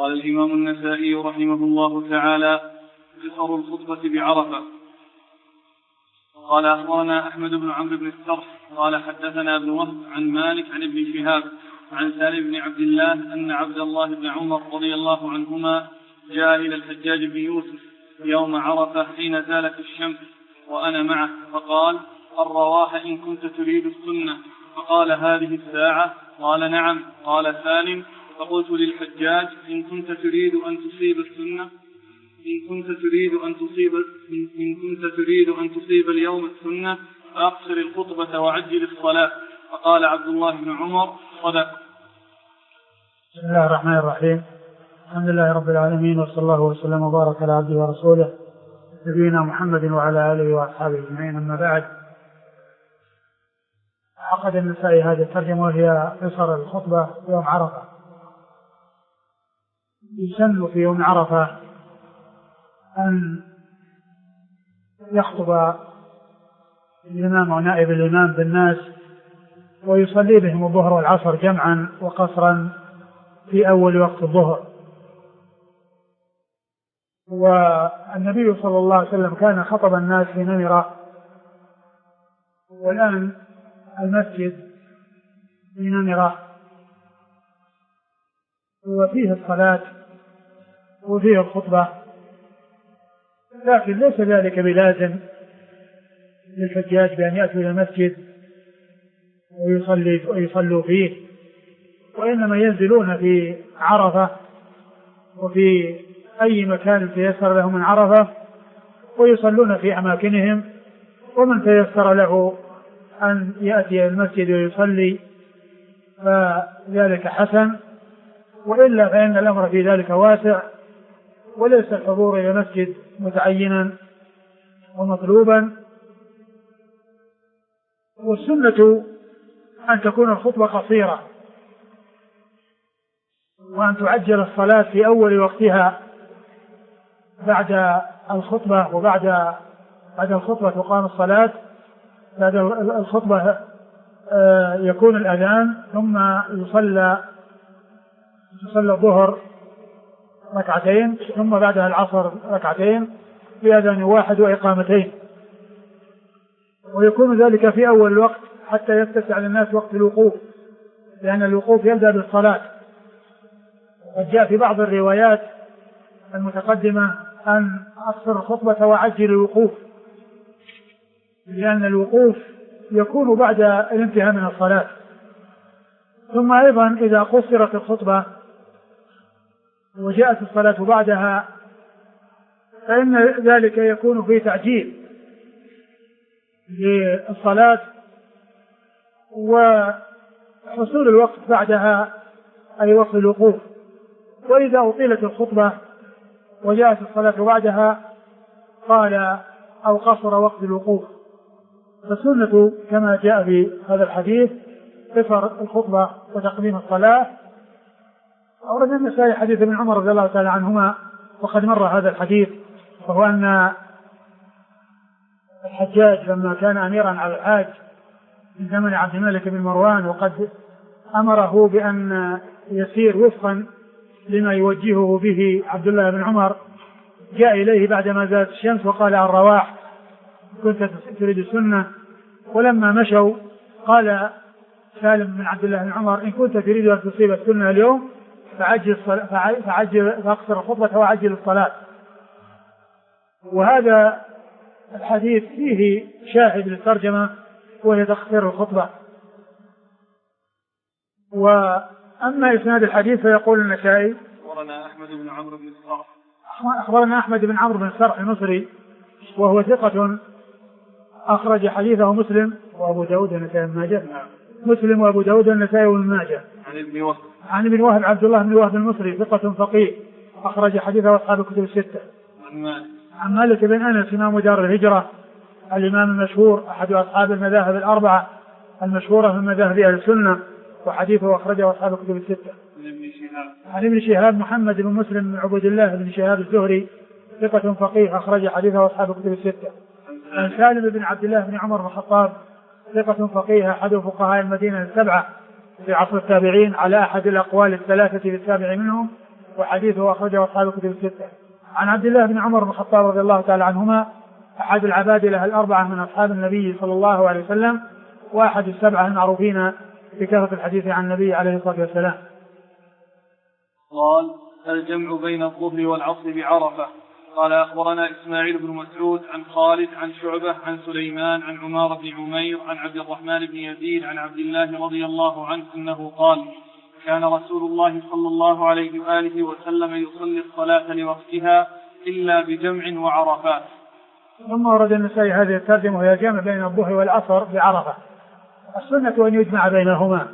قال الإمام النسائي رحمه الله تعالى: قصر الخطبة بعرفة. قال أخبرنا أحمد بن عمرو بن السرح قال حدثنا ابن وهب عن مالك عن ابن شهاب عن سالم بن عبد الله أن عبد الله بن عمر رضي الله عنهما جاء إلى الحجاج بن يوسف يوم عرفة حين زالت الشمس وأنا معه، فقال: الرواح إن كنت تريد السنة. فقال: هذه الساعة؟ قال: نعم. قال سالم: فقلت للحجاج: إن كنت تريد أن تصيب السنة، إن كنت تريد أن تصيب اليوم السنة فأقصر الخطبة وعجل الصلاة. فقال عبد الله بن عمر: صدق. بسم الله الرحمن الرحيم. الحمد لله رب العالمين، وصلى الله وسلم وبارك على عبده ورسوله نبينا محمد وعلى آله وأصحابه أجمعين. أما بعد، عقد النسائي هذه الترجمة وهي قصر الخطبة يوم عرفة. يسن في يوم عرفة أن يخطب الإمام ونائب الإمام بالناس ويصلي بهم الظهر والعصر جمعا وقصرا في أول وقت الظهر. والنبي صلى الله عليه وسلم كان خطب الناس في نمرة، والآن المسجد في نمرة وفيه الصلاة وفيه الخطبة، لكن ليس ذلك بلازم للحجاج بأن يأتوا إلى المسجد ويصلوا فيه، وإنما ينزلون في عرفة وفي أي مكان تيسر لهم من عرفة ويصلون في أماكنهم، ومن تيسر له أن يأتي المسجد ويصلي فذلك حسن، وإلا فإن الأمر في ذلك واسع، وليس الحضور إلى المسجد متعينا ومطلوبا. والسنة أن تكون الخطبة قصيرة، وأن تعجل الصلاة في أول وقتها بعد الخطبة، وبعد الخطبة تقام الصلاة. بعد الخطبة يكون الأذان، ثم يصلى الظهر ركعتين، ثم بعدها العصر ركعتين بأذان واحد وإقامتين، ويكون ذلك في أول الوقت حتى يتسع للناس وقت الوقوف، لأن الوقوف يبدأ بالصلاة. وقد جاء في بعض الروايات المتقدمة أن أقصر الخطبة وعجل الوقوف، لأن الوقوف يكون بعد الانتهاء من الصلاة. ثم أيضا إذا قصرت الخطبة وجاءت الصلاة بعدها فإن ذلك يكون في تعجيل للصلاة وحصول الوقت بعدها، أي وقت الوقوف. وإذا أطيلت الخطبة وجاءت الصلاة بعدها قال أو قصر وقت الوقوف. فالسنة كما جاء في هذا الحديث قصر الخطبة وتقديم الصلاة. أورد النسائي حديث ابن عمر رضي الله تعالى عنهما، وقد مر هذا الحديث، وهو أن الحجاج لما كان أميرا على الحاج من زمن عبد الملك بن مروان، وقد أمره بأن يسير وفقا لما يوجهه به عبد الله بن عمر، جاء إليه بعدما زالت الشمس وقال: الرواح كنت تريد السنة. ولما مشوا قال سالم بن عبد الله بن عمر: إن كنت تريد أن تصيب السنة اليوم فأقصر الخطبة وعجل الصلاة. وهذا الحديث فيه شاهد للترجمة وهي تقصير الخطبة. وأما إسناد الحديث فيقول النسائي: أخبرنا أحمد بن عمرو بن السرح. أخبرنا أحمد بن عمرو بن السرح المصري، وهو ثقة أخرج حديثه مسلم وأبو داود والنسائي بن ماجه. مسلم وأبو داود والنسائي بن ماجه. عن ابن وهب عبد الله بن وهب المصري، ثقة فقيه أخرج حديثه أصحاب الكتب الستة. عن مالك بن أنس إمام دار الهجرة، الإمام المشهور أحد أصحاب المذاهب الأربعة المشهورة من مذاهب أهل السنة، وحديثه أخرجه أصحاب الكتب الستة. عن ابن شهاب محمد بن مسلم بن عبد الله بن شهاب الزهري، ثقة فقيه أخرج حديثه أصحاب الكتب الستة. عن سالم بن عبد الله بن عمر بن الخطاب، ثقة فقيه أحد فقهاء المدينة السبعة في عصر التابعين، على أحد الأقوال الثلاثة للتابع منهم، وحديثه أخرجه أصحاب الكتب الستة. عن عبد الله بن عمر بن الخطاب رضي الله تعالى عنهما أحد العبادلة الأربعة من أصحاب النبي صلى الله عليه وسلم، وأحد السبعة المعروفين بكثرة الحديث عن النبي عليه الصلاة والسلام. قال: الجمع بين الظهر والعصر بعرفة. قال: أخبرنا إسماعيل بن مسعود عن خالد عن شعبة عن سليمان عن عمار بن عمير عن عبد الرحمن بن يزيد عن عبد الله رضي الله عنه أنه قال: كان رسول الله صلى الله عليه وآله وسلم يصلي الصلاة لوقتها إلا بجمع وعرفات. ثم ورد النسائي هذه الترجمة وهي الجمع بين الظهر والعصر بعرفة. السنة أن يجمع بينهما،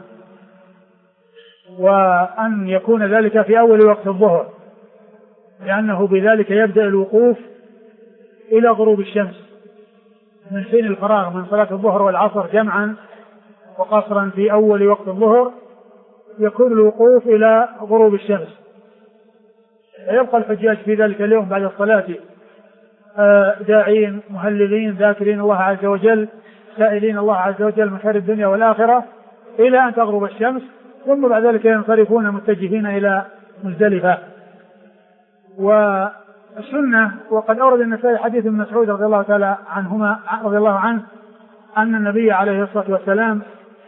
وأن يكون ذلك في أول وقت الظهر، لأنه بذلك يبدأ الوقوف إلى غروب الشمس من حين الفراغ من صلاة الظهر والعصر جمعا وقصرا في أول وقت الظهر، يكون الوقوف إلى غروب الشمس، فيبقى الحجاج في ذلك اليوم بعد الصلاة داعين مهللين ذاكرين الله عز وجل سائلين الله عز وجل من خير الدنيا والآخرة إلى أن تغرب الشمس، ثم بعد ذلك ينصرفون متجهين إلى مزدلفة. والسنة، وقد أورد النسائي حديث ابن مسعود رضي الله عنه أن النبي عليه الصلاة والسلام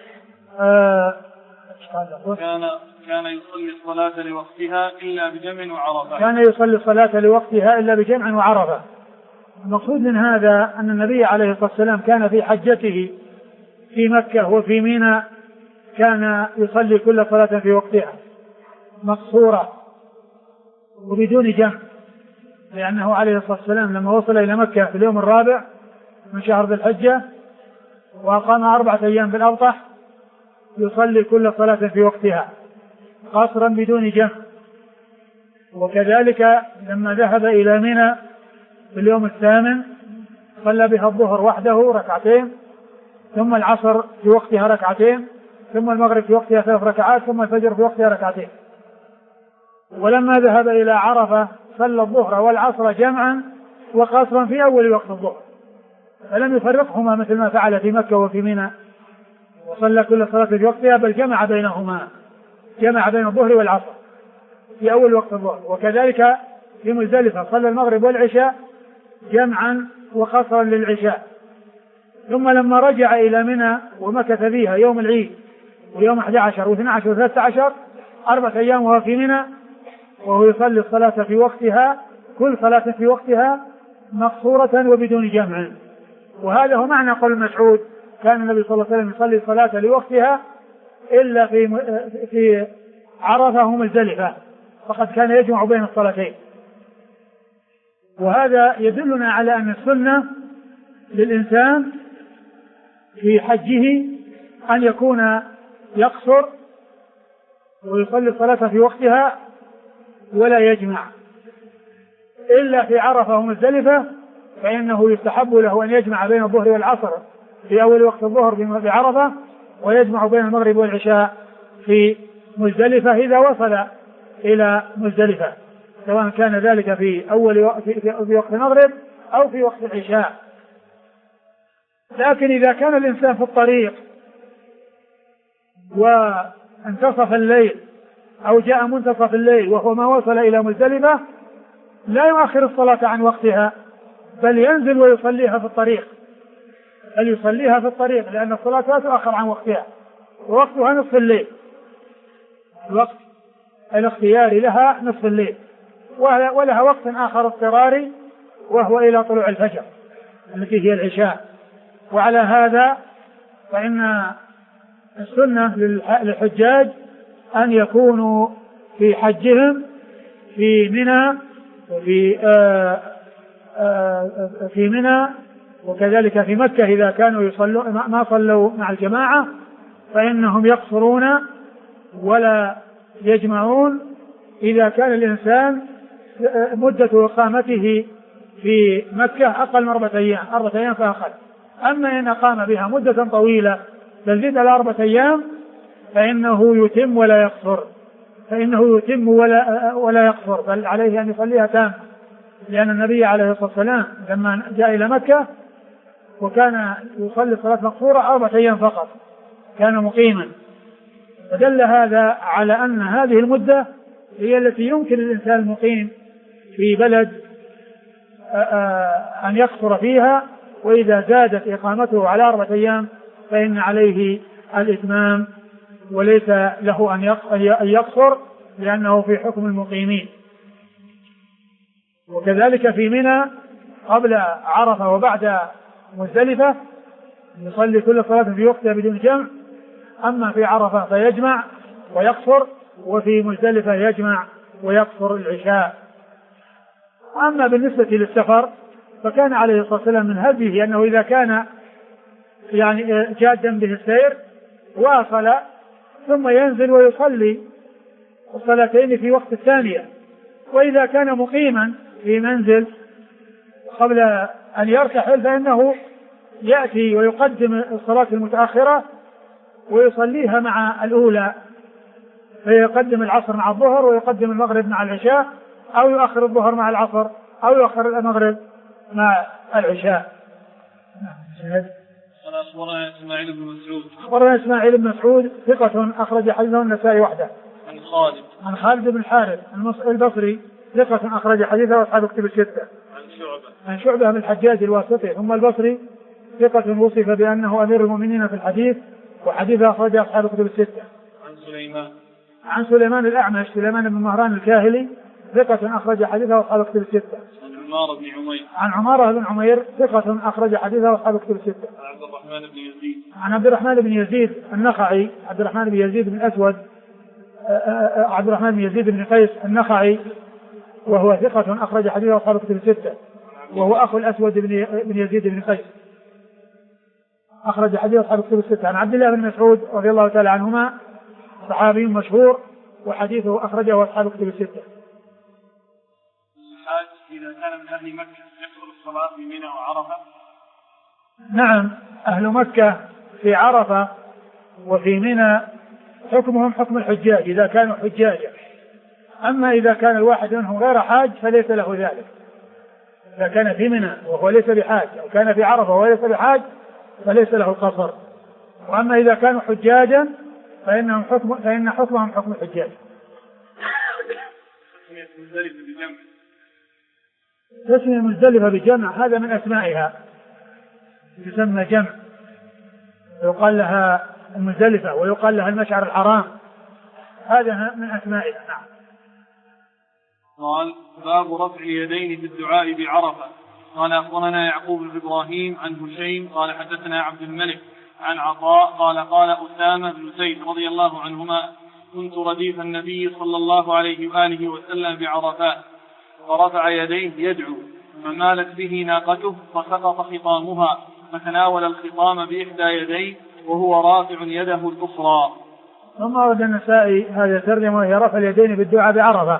كان يصلي الصلاة لوقتها إلا بجمع وعرفة. كان يصلي الصلاة لوقتها إلا بجمع وعرفة. المقصود من هذا أن النبي عليه الصلاة والسلام كان في حجته في مكة وفي منى كان يصلي كل صلاة في وقتها مقصورة وبدون جمع، لأنه عليه الصلاة والسلام لما وصل إلى مكة في اليوم الرابع من شهر ذي الحجة وأقام 4 أيام بالأبطح يصلي كل صلاة في وقتها قصرا بدون جمع. وكذلك لما ذهب إلى منى في اليوم الثامن صلى بها الظهر وحده 2 ثم العصر في وقتها 2 ثم المغرب في وقتها 3 ركعات ثم الفجر في وقتها 2. ولما ذهب إلى عرفة صلى الظهر والعصر جمعا وقصرا في أول وقت الظهر، فلم يفرقهما مثل ما فعل في مكة وفي منى وصلى كل صلاة في وقتها، بل جمع بينهما، جمع بين الظهر والعصر في أول وقت الظهر. وكذلك في مزدلفة صلى المغرب والعشاء جمعا وقصرا للعشاء. ثم لما رجع إلى منى ومكث فيها يوم العيد ويوم 11 و12 و13 4 أيام وهو في منى وهو يصلي الصلاة في وقتها كل صلاة في وقتها مقصورة وبدون جمع. وهذا هو معنى قول مسعود كان النبي صلى الله عليه وسلم يصلي الصلاة لوقتها إلا في عرفة ومزدلفة، فقد كان يجمع بين الصلاتين. وهذا يدلنا على أن السنة للإنسان في حجه أن يكون يقصر ويصلي الصلاة في وقتها ولا يجمع، إلا في عرفة ومزدلفة فإنه يستحب له أن يجمع بين الظهر والعصر في أول وقت الظهر بعرفة ويجمع بين المغرب والعشاء في مزدلفة إذا وصل إلى مزدلفة، سواء كان ذلك في وقت المغرب أو في وقت العشاء. لكن إذا كان الإنسان في الطريق وانتصف الليل أو جاء منتصف الليل وهو ما وصل إلى مزدلفة لا يؤخر الصلاة عن وقتها، بل ينزل ويصليها في الطريق، بل يصليها في الطريق، لأن الصلاة لا تؤخر عن وقتها ووقتها نصف الليل، الوقت الاختياري لها نصف الليل، ولها وقت آخر اضطراري وهو إلى طلوع الفجر التي هي العشاء. وعلى هذا فإن السنة للحجاج أن يكونوا في حجهم في منى في منى وكذلك في مكة إذا كانوا يصلوا ما صلوا مع الجماعة فإنهم يقصرون ولا يجمعون إذا كان الإنسان مدة إقامته في مكة أقل من 4 أيام فأقل. أما إن أقام بها مدة طويلة تزيد على 4 أيام فإنه يتم ولا يقصر، ولا يقصر، بل عليه أن يصليها تامة، لأن النبي عليه الصلاة والسلام لما جاء إلى مكة وكان يصلي صلاة مقصورة 4 أيام فقط كان مقيما، فدل هذا على أن هذه المدة هي التي يمكن للإنسان المقيم في بلد أن يقصر فيها، وإذا زادت إقامته على 4 أيام فإن عليه الإتمام وليس له أن يقصر لأنه في حكم المقيمين. وكذلك في منى قبل عرفة وبعد مزدلفة يصلي كل صلاة في وقتها بدون جمع، أما في عرفة فيجمع ويقصر، وفي مزدلفة يجمع ويقصر العشاء. أما بالنسبة للسفر فكان عليه الصلاة والسلام من هديه أنه إذا كان يعني جادا به السير واصل ثم ينزل ويصلي الصلاتين في وقت الثانية، وإذا كان مقيما في منزل قبل أن يرتحل فإنه يأتي ويقدم الصلاة المتأخرة ويصليها مع الأولى، فيقدم العصر مع الظهر ويقدم المغرب مع العشاء، أو يؤخر الظهر مع العصر أو يؤخر المغرب مع العشاء. أخبرنا إسماعيل بن مسعود. أخبرنا إسماعيل بن مسعود ثقة أخرج حديثه النسائي وحده. عن خالد بن الحارث البصري ثقة أخرج حديثه أصحاب كتب الستة. عن شعبة بن الحجاج الواسطي ثم البصري ثقة وصف بأنه أمير المؤمنين في الحديث، وحديثه أخرج أصحاب كتب الستة. عن سليمان الأعمش سليمان بن مهران الكاهلي ثقة أخرج حديثه أصحاب كتب الستة. عن عمارة بن عمير ثقة أخرج حديثه أصحاب كتب الستة. عن عبد الرحمن بن يزيد النخعي عبد الرحمن بن يزيد بن الأسود عبد الرحمن بن يزيد بن قيس النخعي وهو ثقة أخرج حديثه أصحاب كتب الستة، وهو أخو الأسود بن يزيد بن قيس أخرج حديث أصحاب كتب الستة. عن عبد الله بن مسعود رضي الله تعالى عنهما صحابي مشهور وحديثه أخرجه أصحاب كتب الستة. إذا كان من أهل مكة يدخل الصلاة في منى وعرفة؟ نعم، أهل مكة في عرفة وفي منى حكمهم حكم الحجاج إذا كانوا حجاجا، أما إذا كان الواحد منهم غير حاج فليس له ذلك. إذا كان في منى وهو ليس بحاج أو كان في عرفة وهو ليس بحاج فليس له القصر، وأما إذا كانوا حجاجا فإن حكمهم حكم الحجاج. تسمية مزدلفة بجمع هذا من أسمائها، يسمى جمع، يقال لها المزدلفة ويقال لها المشعر الحرام، هذا من أسمائها. نعم. قال باب رفع اليدين في الدعاء بعرفة. قال أخبرنا يعقوب بن إبراهيم عن هشيم قال حدثنا عبد الملك عن عطاء قال أسامة بن زيد رضي الله عنهما كنت رديف النبي صلى الله عليه وآله وسلم بعرفات فرفع يديه يدعو فمالت به ناقته فسقط خطامها فتناول الخطام بإحدى يديه وهو رافع يده الأخرى. ثم ورد النسائي هذا الترجمة وهي رفع اليدين بالدعاء بعرفة.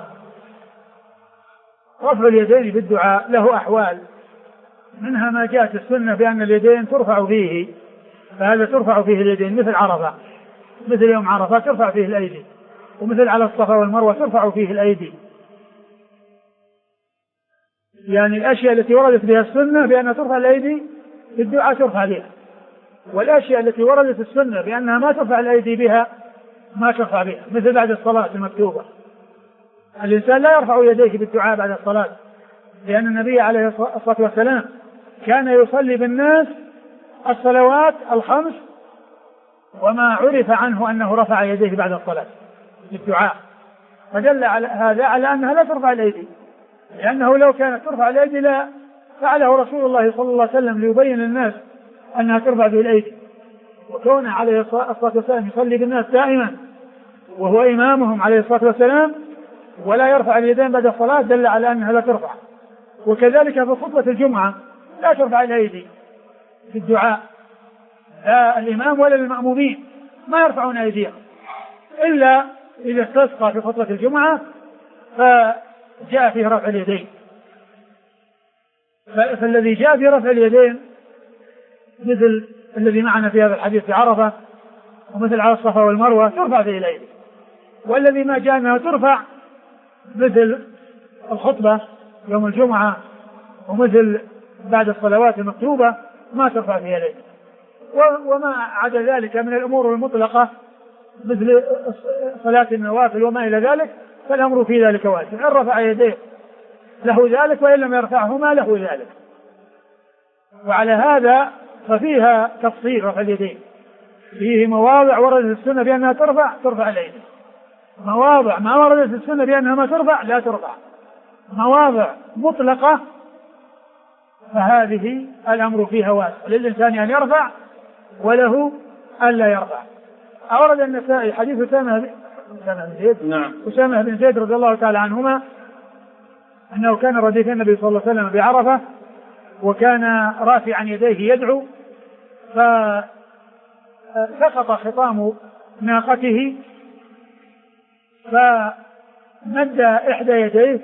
رفع اليدين بالدعاء له أحوال، منها ما جاءت السنة بأن اليدين ترفع فيه، فهذا ترفع فيه اليدين مثل عرفة، مثل يوم عرفة ترفع فيه الأيدي، ومثل على الصفا والمروة ترفع فيه الأيدي. يعني الأشياء التي وردت بها السنة بأنها ترفع الأيدي بالدعاء ترفع بها، والأشياء التي وردت السنة بأنها ما ترفع الأيدي بها ما ترفع بها، مثل بعد الصلاة المكتوبة الإنسان لا يرفع يديه بالدعاء بعد الصلاة، لأن النبي عليه الصلاة والسلام كان يصلي بالناس الصلوات الخمس وما عرف عنه أنه رفع يديه بعد الصلاة بالدعاء، فدل على هذا على أنها لا ترفع الأيدي، لأنه لو كانت ترفع الأيدي لا فعله رسول الله صلى الله عليه وسلم ليبين للناس أنها ترفع به الأيدي، وكون عليه الصلاة والسلام يصلي بالناس دائما وهو إمامهم عليه الصلاة والسلام ولا يرفع اليدين بعد الصلاة دل على أنها لا ترفع. وكذلك في خطبة الجمعة لا ترفع الأيدي في الدعاء، لا الإمام ولا المأمومين ما يرفعون أيديهم إلا إذا استسقى في خطبة الجمعة فجاء فيه رفع اليدين. فالذي جاء في رفع اليدين مثل الذي معنا في هذا الحديث في عرفة ومثل على الصفا والمروة ترفع فيه الأيدي، والذي ما جاء أنها ترفع مثل الخطبة يوم الجمعة ومثل بعد الصلوات المكتوبة ما ترفع فيها الأيدي. وما عدا ذلك من الأمور المطلقة مثل صلاة النوافل وما إلى ذلك فالأمر في ذلك واسع، إن رفع يديه له ذلك، وإن لم يرفعهما له ذلك. وعلى هذا ففيها تفصيل رفع اليدين، فيه مواضع وردت السنة بأنها ترفع الأيدي، مواضع ما وردت السنة بأنها ما ترفع لا ترفع، مواضع مطلقة فهذه الأمر فيها واسع، للإنسان أن يرفع وله ألا يرفع. أورد النسائي حديث أسامة بن زيد رضي الله تعالى عنهما أنه كان رديف النبي صلى الله عليه وسلم بعرفة، وكان رافعا يديه يدعو، فسقط خطام ناقته فمد إحدى يديه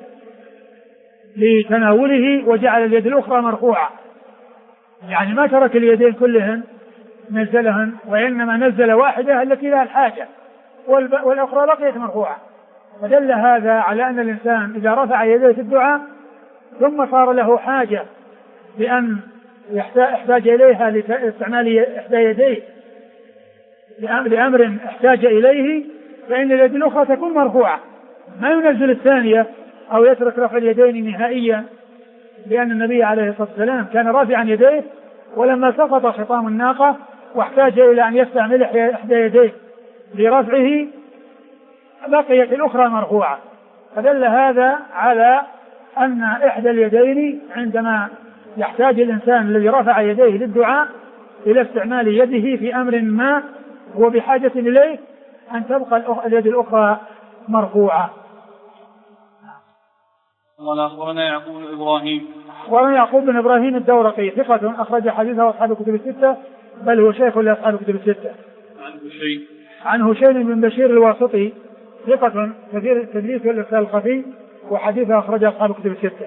لتناوله وجعل اليد الأخرى مرفوعة، يعني ما ترك اليدين كلهن نزلهن، وإنما نزل واحدة التي لها الحاجة والأخرى بقيت مرفوعة. ودل هذا على أن الإنسان إذا رفع يديه في الدعاء ثم صار له حاجة بأن يحتاج إليها لاستعمال إحدى يديه لأمر احتاج إليه، فإن اليد الأخرى تكون مرفوعة، ما ينزل الثانية أو يترك رفع اليدين نهائيا، لأن النبي عليه الصلاة والسلام كان رافعا يديه، ولما سقط خطام الناقة واحتاج إلى أن يستعمل إحدى يديه لرفعه بقيت الأخرى مرفوعة. فدل هذا على أن إحدى اليدين عندما يحتاج الإنسان الذي رفع يديه للدعاء إلى استعمال يده في أمر ما هو بحاجة إليه أن تبقى اليد الأخرى مرفوعة. قال أخبرنا يعقوب بن إبراهيم. وأنا يعقوب بن إبراهيم الدورقي ثقة أخرج حديثه أصحاب الكتب الستة، بل هو شيخ لأصحاب الكتب الستة. عن هشيم بن بشير الواسطي ثقة كثير التدليس والإرسال الخفي، وحديثه أخرج أصحاب الكتب الستة.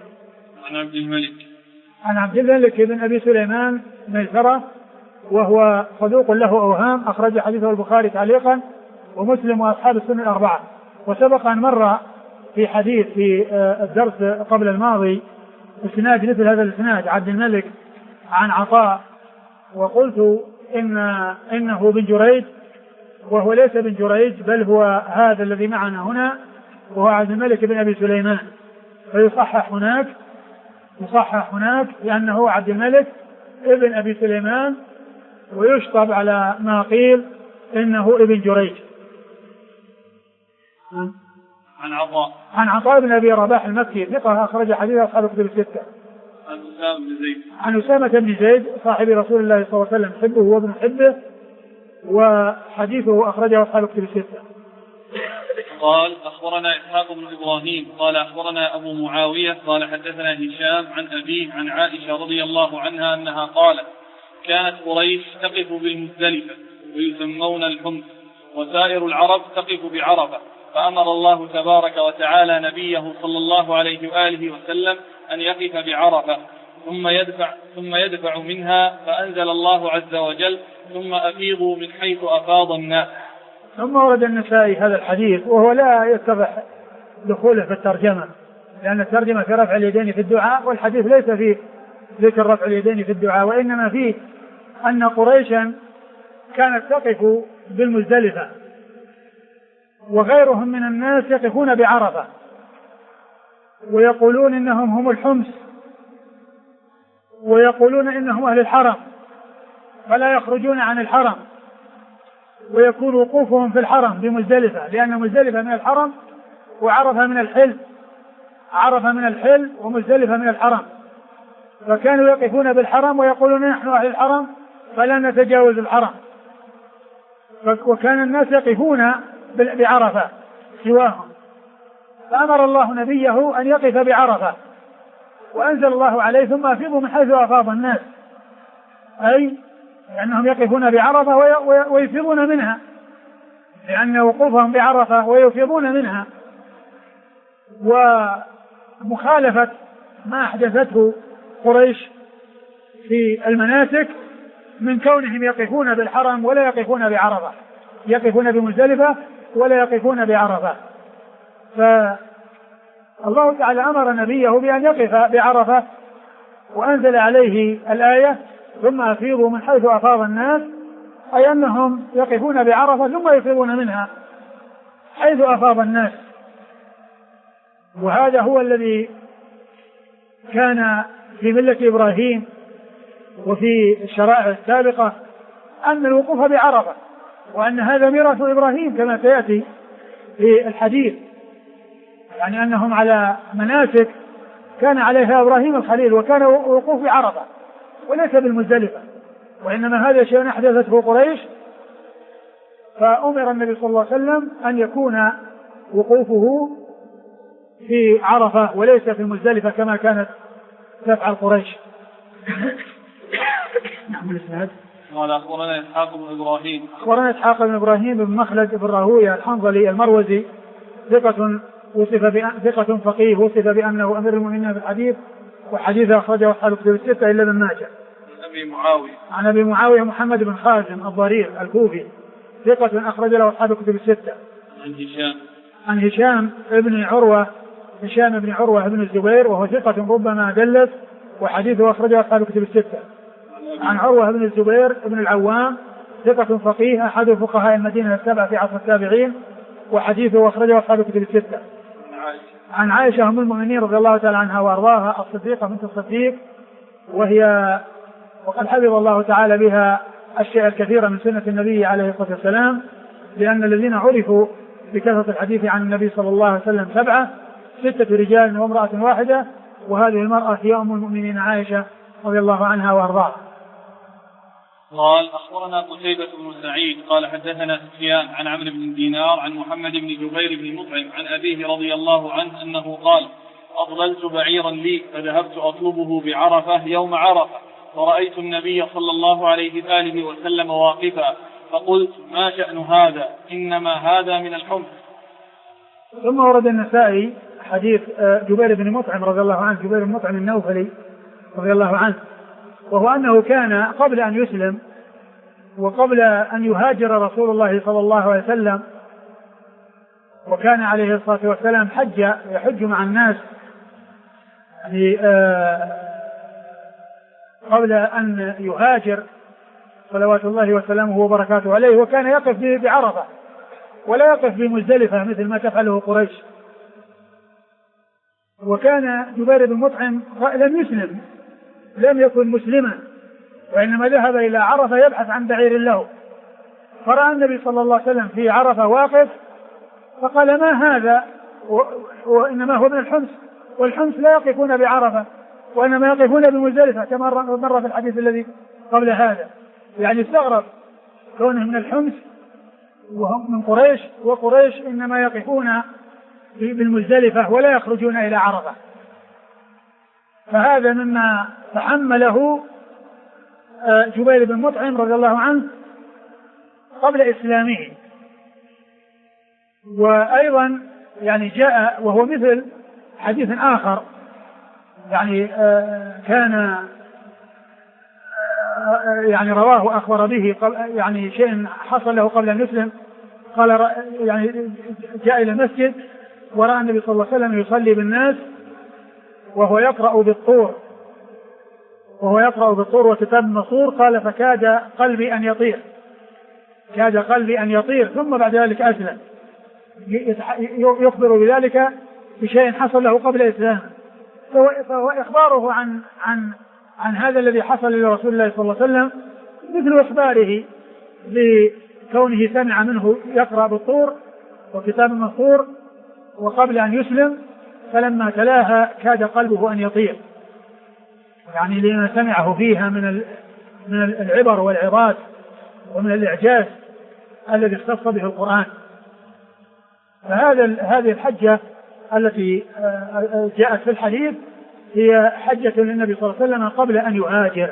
عن عبد الملك بن أبي سليمان ميسرة، وهو صدوق له أوهام، أخرج حديثه البخاري تعليقا ومسلم وأصحاب السنة الأربعة. وسبق أن مر في حديث في الدرس قبل الماضي اسناد مثل هذا الاسناد عبد الملك عن عطاء، وقلت إنه بن جريج، وهو ليس بن جريج بل هو هذا الذي معنا هنا، وهو عبد الملك بن أبي سليمان، فيصحح هناك لأنه عبد الملك ابن أبي سليمان، ويشطب على ما قيل إنه ابن جريج. عن عطاء بن أبي رباح المكي ثقة أخرج حديث أصحاب الكتب الستة. عن أسامة بن زيد صاحب رسول الله صلى الله عليه وسلم حبه وابن حبه، وحديثه أخرجه أصحاب الكتب الستة. قال أخبرنا إسحاق بن إبراهيم قال أخبرنا أبو معاوية قال حدثنا هشام عن أبيه عن عائشة رضي الله عنها أنها قالت: كانت قريش تقف بالمزدلفة ويسمون الحمص، وسائر العرب تقف بعرفة، فأمر الله تبارك وتعالى نبيه صلى الله عليه وآله وسلم أن يقف بعرفة ثم يدفع منها، فأنزل الله عز وجل: ثم أفيضوا من حيث أفاض الناس. ثم ورد النسائي هذا الحديث، وهو لا يتضح دخوله في الترجمة، لأن الترجمة في رفع اليدين في الدعاء، والحديث ليس فيه ذكر رفع اليدين في الدعاء، وإنما فيه أن قريشا كانت تقف بالمزدلفة، وغيرهم من الناس يقفون بعرفة، ويقولون إنهم هم الحمص، ويقولون إنهم أهل الحرم، فلا يخرجون عن الحرم، ويكون وقوفهم في الحرم بمزدلفة، لأن مزدلفة من الحرم وعرفة من الحل ومزدلفة من الحرم، فكانوا يقفون بالحرم ويقولون نحن أهل الحرم فلا نتجاوز الحرم، وكان الناس يقفون بعرفة سواهم، فأمر الله نبيه أن يقف بعرفة، وأنزل الله عليه: ثم أفيضوا من حيث أفاض الناس، أي لأنهم يقفون بعرفة ويفيضون منها، لأن وقوفهم بعرفة ويفيضون منها، ومخالفة ما أحدثته قريش في المناسك من كونهم يقفون بالحرم ولا يقفون بعرفة، يقفون بمزدلفة ولا يقفون بعرفة. فالله تعالى أمر نبيه بأن يقف بعرفة، وأنزل عليه الآية: ثم أفيضوا من حيث أفاض الناس، أي أنهم يقفون بعرفة ثم يفيضون منها حيث أفاض الناس، وهذا هو الذي كان في ملة إبراهيم وفي الشرائع السابقة، أن الوقوف بعرفة، وأن هذا ميراث إبراهيم كما سيأتي في الحديث، يعني أنهم على مناسك كان عليها إبراهيم الخليل، وكان وقوف بعرفة وليس بالمزدلفة، وإنما هذا شيء أحدثته قريش، فأمر النبي صلى الله عليه وسلم أن يكون وقوفه في عرفة وليس في المزدلفة كما كانت تفعل قريش. نعم. الإسناد قال أخبرنا إسحاق بن إبراهيم. أخبرنا إسحاق بن إبراهيم بن مخلد بن راهويه الحنظلي المروزي، ثقة فقيه وصف بأنه أمير المؤمنين في الحديث، وحديثه أخرجه أصحاب الكتب الستة إلا ابن ماجه. عن أبي معاوية محمد بن خازم الضرير الكوفي، ثقة أخرج له أصحاب الكتب الستة. عن هشام بن عروة بن الزبير، وهو ثقة ربما دلس، وحديثه أخرجه أصحاب الكتب الستة. عن عروة بن الزبير بن العوام، ثقة فقيه أحد فقهاء المدينة السبعة في عصر التابعين، وحديثه أخرجه أصحاب الكتب الستة. عن عائشة أم المؤمنين رضي الله تعالى عنها وأرضاها، الصديقة بنت الصديق، وقد حفظ الله تعالى بها الشيء الكثير من سنة النبي عليه الصلاة والسلام، لأن الذين عرفوا بكثرة الحديث عن النبي صلى الله عليه وسلم 7، 6 رجال وامرأة واحدة، وهذه المرأة هي أم المؤمنين عائشة رضي الله عنها وأرضاها. قال أخبرنا قتيبة بن سعيد قال حدثنا سفيان عن عمرو بن دينار عن محمد بن جبير بن مطعم عن أبيه رضي الله عنه أنه قال: أضللت بعيرا لي فذهبت أطلبه بعرفة يوم عرفة، فرأيت النبي صلى الله عليه وآله وسلم واقفا، فقلت: ما شأن هذا؟ إنما هذا من الحمص. ثم ورد النسائي حديث جبير بن مطعم رضي الله عنه، جبير بن مطعم النوفلي رضي الله عنه، وهو أنه كان قبل أن يسلم وقبل أن يهاجر رسول الله صلى الله عليه وسلم، وكان عليه الصلاة والسلام يحج مع الناس يعني قبل أن يهاجر صلوات الله وسلامه وبركاته عليه، وكان يقف بعرفة ولا يقف بمزدلفة مثل ما تفعله قريش. وكان جبير بن مطعم لم يسلم، لم يكن مسلما، وإنما ذهب إلى عرفة يبحث عن بعير له، فرأى النبي صلى الله عليه وسلم في عرفة واقف، فقال: ما هذا؟ وإنما هو من الحمص، والحمص لا يقفون بعرفة وإنما يقفون بمزدلفة كما مر في الحديث الذي قبل هذا. يعني استغرب كونه من الحمص وهم من قريش، وقريش إنما يقفون بالمزدلفة ولا يخرجون إلى عرفة. فهذا مما تحمله جبير بن مطعم رضي الله عنه قبل إسلامه. وأيضا يعني جاء وهو مثل حديث آخر، يعني كان يعني رواه أخبر به يعني شيء حصل له قبل أن يسلم. قال يعني جاء إلى المسجد ورأى النبي صلى الله عليه وسلم يصلي بالناس وهو يقرأ بالطور وكتاب مسطور. قال: فكاد قلبي أن يطير، ثم بعد ذلك أسلم، يخبر بذلك بشيء حصل له قبل إسلامه. فهو إخباره عن هذا الذي حصل لرسول الله صلى الله عليه وسلم مثل إخباره بكونه سمع منه يقرأ بالطور وكتاب مسطور وقبل أن يسلم، فلما تلاها كاد قلبه أن يطير، يعني لما سمعه فيها من العبر والعظات ومن الإعجاز الذي اختص به القرآن. فهذه الحجة التي جاءت في الحديث هي حجة للنبي صلى الله عليه وسلم قبل أن يهاجر.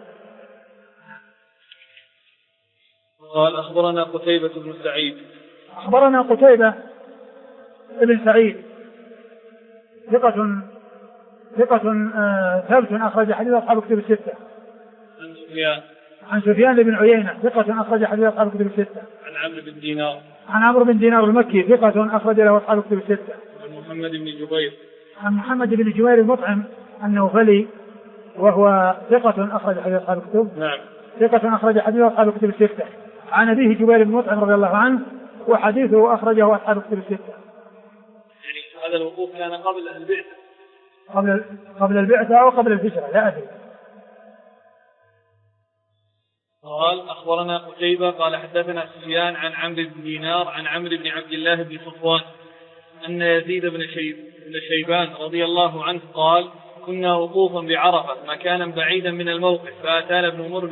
قال: أخبرنا قتيبة بن سعيد. أخبرنا قتيبة بن سعيد ثقة ثبت أخرج حديث أصحاب الكتب الستة. عن سفيان بن عيينة ثقة أخرج حديث أصحاب الكتب الستة. عن عمرو بن دينار المكي ثقة أخرج له أصحاب الكتب الستة. عن محمد بن جبير المطعم النوفلي وهو ثقة أخرج حديث أصحاب الكتب. نعم. ثقة أخرج حديث أصحاب الكتب الستة. عن أبيه جبير بن مطعم رضي الله عنه، وحديثه أخرجه أصحاب الكتب الستة. يعني هذا الوقوف كان قبل البعثة؟ قبل البعثة أو قبل الهجرة لا أدري. قال أخبرنا قتيبة قال حدثنا سفيان عن عمرو بن دينار عن عمرو بن عبد الله بن صفوان أن يزيد بن شيبان رضي الله عنه قال كنا وقوفا بعرفة مكانا بعيدا من الموقف فأتانا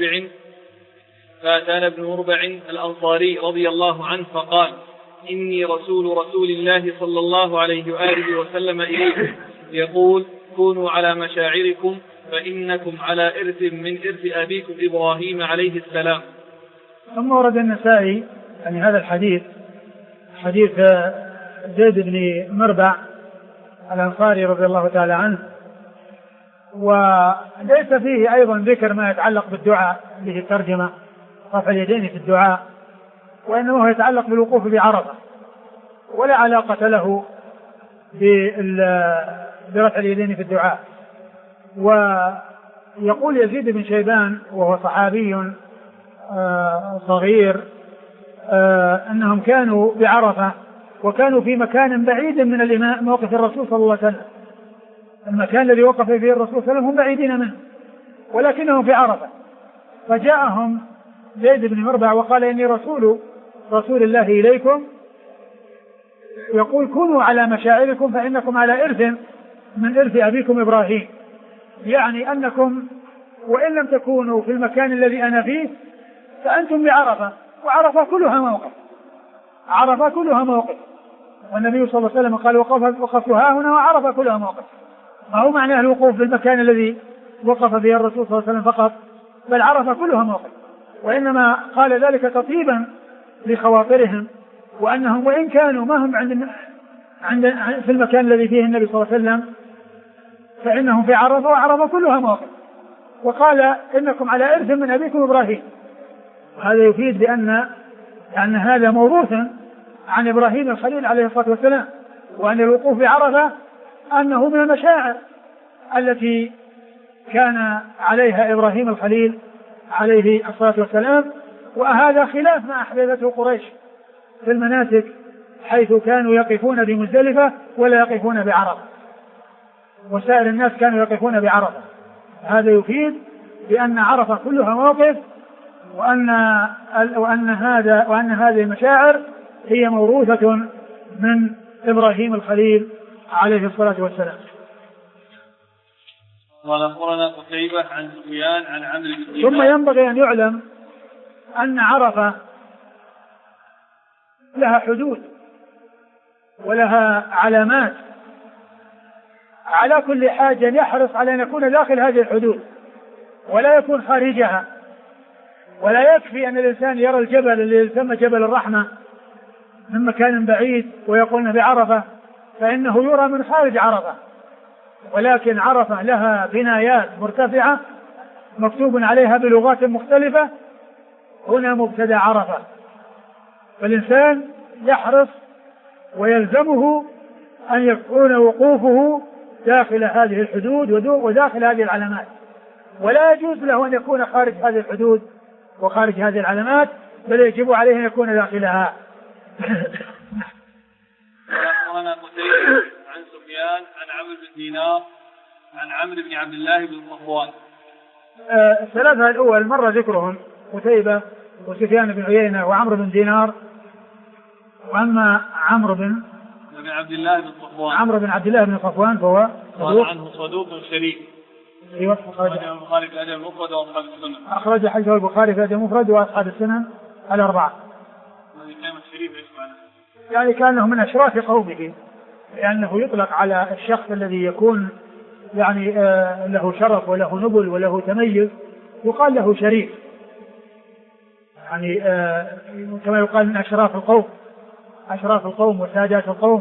ابن مربع الأنصاري رضي الله عنه فقال إني رسول الله صلى الله عليه وآله وسلم إليكم يقول كونوا على مشاعركم فإنكم على إرث من إرث أبيكم إبراهيم عليه السلام. ثم ورد النسائي يعني هذا الحديث حديث زيد بن مربع الأنصاري رضي الله تعالى عنه، وليس فيه أيضا ذكر ما يتعلق بالدعاء به الترجمة رفع اليدين في الدعاء، وإنما يتعلق بالوقوف بعرفة ولا علاقة له برفع اليدين في الدعاء. ويقول يزيد بن شيبان وهو صحابي صغير أنهم كانوا بعرفة وكانوا في مكان بعيد من موقف الرسول صلى الله عليه وسلم، المكان الذي وقف فيه الرسول صلى الله عليه وسلم هم بعيدين منه ولكنهم في عرفة، فجاءهم زيد بن مربع وقال إني رسول الله إليكم يقول كونوا على مشاعركم فإنكم على إرث من إرث أبيكم إبراهيم، يعني أنكم وإن لم تكونوا في المكان الذي أنا فيه فأنتم بعرفة، وعرفة كلها موقف، عرفة كلها موقف، والنبي صلى الله عليه وسلم قال وقفتها هنا وعرفة كلها موقف، ما هو معنى الوقوف في المكان الذي وقف فيه الرسول صلى الله عليه وسلم فقط، بل عرفة كلها موقف، وإنما قال ذلك تطيبا لخواطرهم، وأنهم وإن كانوا ما هم عند في المكان الذي فيه النبي صلى الله عليه وسلم فإنهم في عرفة وعرفة كلها موقف، وقال إنكم على إرث من أبيكم إبراهيم، وهذا يفيد بأن هذا موروث عن إبراهيم الخليل عليه الصلاة والسلام، وأن الوقوف بعرفة أنه من المشاعر التي كان عليها إبراهيم الخليل عليه الصلاة والسلام، وهذا خلاف ما أحدثته قريش في المناسك حيث كانوا يقفون بمزدلفة ولا يقفون بعرفة، وسائر الناس كانوا يقفون بعرفة. هذا يفيد بأن عرفة كلها موقف، وأن هذه المشاعر هي موروثة من إبراهيم الخليل عليه الصلاة والسلام. قال أخبرنا قتيبة عن سفيان عن عمرو بن دينار. ثم ينبغي أن يعلم أن عرفة لها حدود ولها علامات، على كل حاج يحرص على أن يكون داخل هذه الحدود ولا يكون خارجها، ولا يكفي أن الإنسان يرى الجبل الذي يسمى جبل الرحمة من مكان بعيد ويقولن بعرفة فإنه يرى من خارج عرفة، ولكن عرفة لها بنايات مرتفعة مكتوب عليها بلغات مختلفة هنا مبتدأ عرفة، فالإنسان يحرص ويلزمه أن يكون وقوفه داخل هذه الحدود وداخل هذه العلامات، ولا يجوز له أن يكون خارج هذه الحدود وخارج هذه العلامات، بل يجب عليه أن يكون داخلها. أخبرنا قتيبة عن سفيان عن عمرو بن دينار عن عمرو بن عبد الله بن صفوان. الثلاثة الأول مر ذكرهم قتيبة وسفيان بن عيينة وعمرو بن دينار، وأما عمرو بن عبد الله بن صفوان فهو عنه صدوق شريف. أيوة. أخرج حديث البخاري في الأدب المفرد وأصحاب السنن الأربعة. يعني كانه من أشراف قومه، لأنه يطلق على الشخص الذي يكون يعني له شرف وله نبل وله تميز يقال له شريف، يعني كما يقال من أشراف القوم وسادات القوم،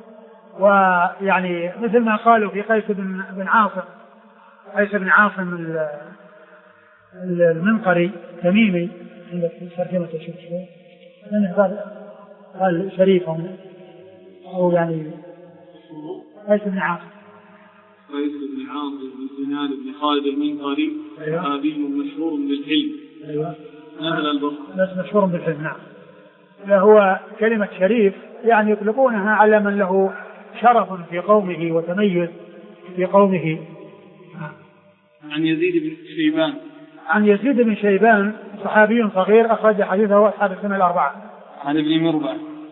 ويعني مثل ما قالوا في قيس بن عاصم المنقري تميمي عندك في ترجمة الشيخ قال شريف أو يعني قيس بن عاصم بن سنان بن خالد المنقري صحابي مشهور بالحلم. أيوة. نزل البصر. مشهور بالحلم. نعم. هو كلمة شريف يعني يطلقونها على من له شرف في قومه وتميز في قومه. عن يزيد بن شيبان. عن يزيد بن شيبان صحابي صغير أخرج حديثه أصحاب السنة الأربعة. عن ابن مربع.